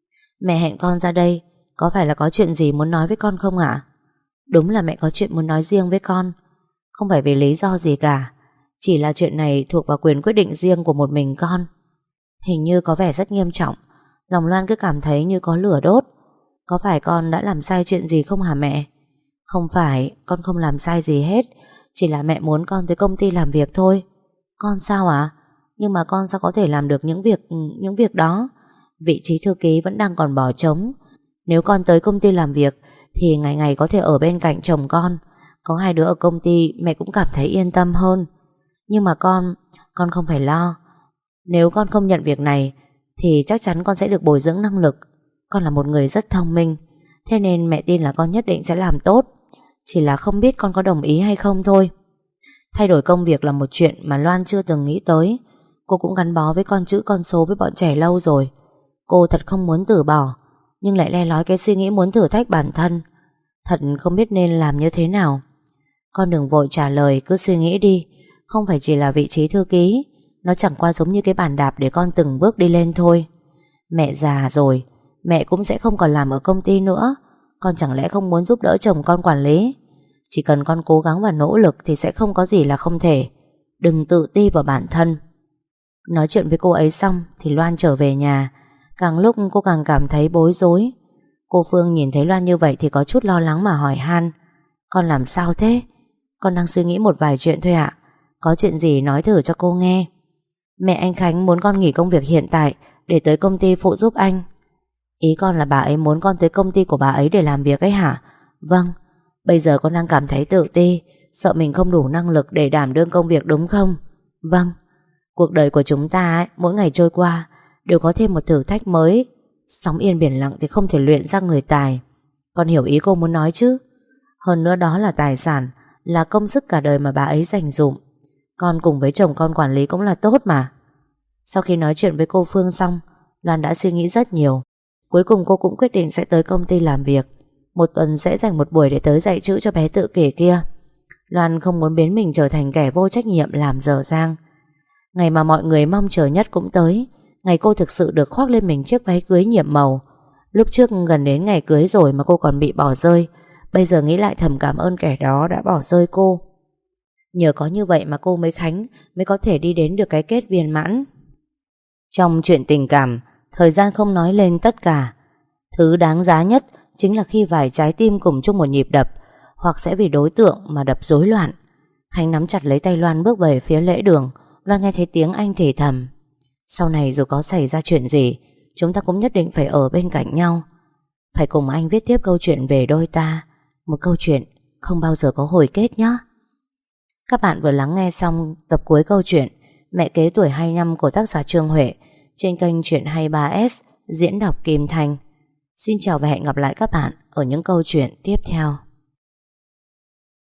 Mẹ hẹn con ra đây, có phải là có chuyện gì muốn nói với con không ạ? Đúng là mẹ có chuyện muốn nói riêng với con. Không phải vì lý do gì cả, chỉ là chuyện này thuộc vào quyền quyết định riêng của một mình con. Hình như có vẻ rất nghiêm trọng. Lòng Loan cứ cảm thấy như có lửa đốt. Có phải con đã làm sai chuyện gì không hả mẹ? Không phải, con không làm sai gì hết. Chỉ là mẹ muốn con tới công ty làm việc thôi. Con sao ạ? Nhưng mà con sao có thể làm được những việc đó? Vị trí thư ký vẫn đang còn bỏ trống. Nếu con tới công ty làm việc thì ngày ngày có thể ở bên cạnh chồng con. Có hai đứa ở công ty mẹ cũng cảm thấy yên tâm hơn. Nhưng mà con không phải lo. Nếu con không nhận việc này thì chắc chắn con sẽ được bồi dưỡng năng lực. Con là một người rất thông minh, thế nên mẹ tin là con nhất định sẽ làm tốt. Chỉ là không biết con có đồng ý hay không thôi. Thay đổi công việc là một chuyện mà Loan chưa từng nghĩ tới. Cô cũng gắn bó với con chữ con số với bọn trẻ lâu rồi. Cô thật không muốn từ bỏ, nhưng lại le lói cái suy nghĩ muốn thử thách bản thân. Thật không biết nên làm như thế nào. Con đừng vội trả lời, cứ suy nghĩ đi. Không phải chỉ là vị trí thư ký, nó chẳng qua giống như cái bàn đạp để con từng bước đi lên thôi. Mẹ già rồi, mẹ cũng sẽ không còn làm ở công ty nữa. Con chẳng lẽ không muốn giúp đỡ chồng con quản lý? Chỉ cần con cố gắng và nỗ lực thì sẽ không có gì là không thể. Đừng tự ti vào bản thân. Nói chuyện với cô ấy xong thì Loan trở về nhà. Càng lúc cô càng cảm thấy bối rối. Cô Phương nhìn thấy Loan như vậy thì có chút lo lắng mà hỏi han: Con làm sao thế? Con đang suy nghĩ một vài chuyện thôi ạ. Có chuyện gì nói thử cho cô nghe. Mẹ anh Khánh muốn con nghỉ công việc hiện tại để tới công ty phụ giúp anh. Ý con là bà ấy muốn con tới công ty của bà ấy để làm việc ấy hả? Vâng. Bây giờ con đang cảm thấy tự ti, sợ mình không đủ năng lực để đảm đương công việc đúng không? Vâng. Cuộc đời của chúng ta ấy, mỗi ngày trôi qua đều có thêm một thử thách mới. Sóng yên biển lặng thì không thể luyện ra người tài. Con hiểu ý cô muốn nói chứ? Hơn nữa đó là tài sản, là công sức cả đời mà bà ấy dành dụm. Con cùng với chồng con quản lý cũng là tốt mà. Sau khi nói chuyện với cô Phương xong, Loan đã suy nghĩ rất nhiều. Cuối cùng cô cũng quyết định sẽ tới công ty làm việc. Một tuần sẽ dành một buổi để tới dạy chữ cho bé tự kỷ kia. Loan không muốn biến mình trở thành kẻ vô trách nhiệm làm dở dang. Ngày mà mọi người mong chờ nhất cũng tới. Ngày cô thực sự được khoác lên mình chiếc váy cưới nhiệm màu. Lúc trước gần đến ngày cưới rồi mà cô còn bị bỏ rơi. Bây giờ nghĩ lại thầm cảm ơn kẻ đó đã bỏ rơi cô. Nhờ có như vậy mà cô mới Khánh mới có thể đi đến được cái kết viên mãn. Trong chuyện tình cảm, thời gian không nói lên tất cả. Thứ đáng giá nhất chính là khi vài trái tim cùng chung một nhịp đập, hoặc sẽ vì đối tượng mà đập rối loạn. Khánh nắm chặt lấy tay Loan bước về phía lễ đường. Loan nghe thấy tiếng anh thì thầm: Sau này dù có xảy ra chuyện gì, chúng ta cũng nhất định phải ở bên cạnh nhau. Phải cùng anh viết tiếp câu chuyện về đôi ta. Một câu chuyện không bao giờ có hồi kết nhé. Các bạn vừa lắng nghe xong tập cuối câu chuyện Mẹ kế tuổi 25 của tác giả Trương Huệ trên kênh Chuyện 23S diễn đọc Kim Thanh. Xin chào và hẹn gặp lại các bạn ở những câu chuyện tiếp theo.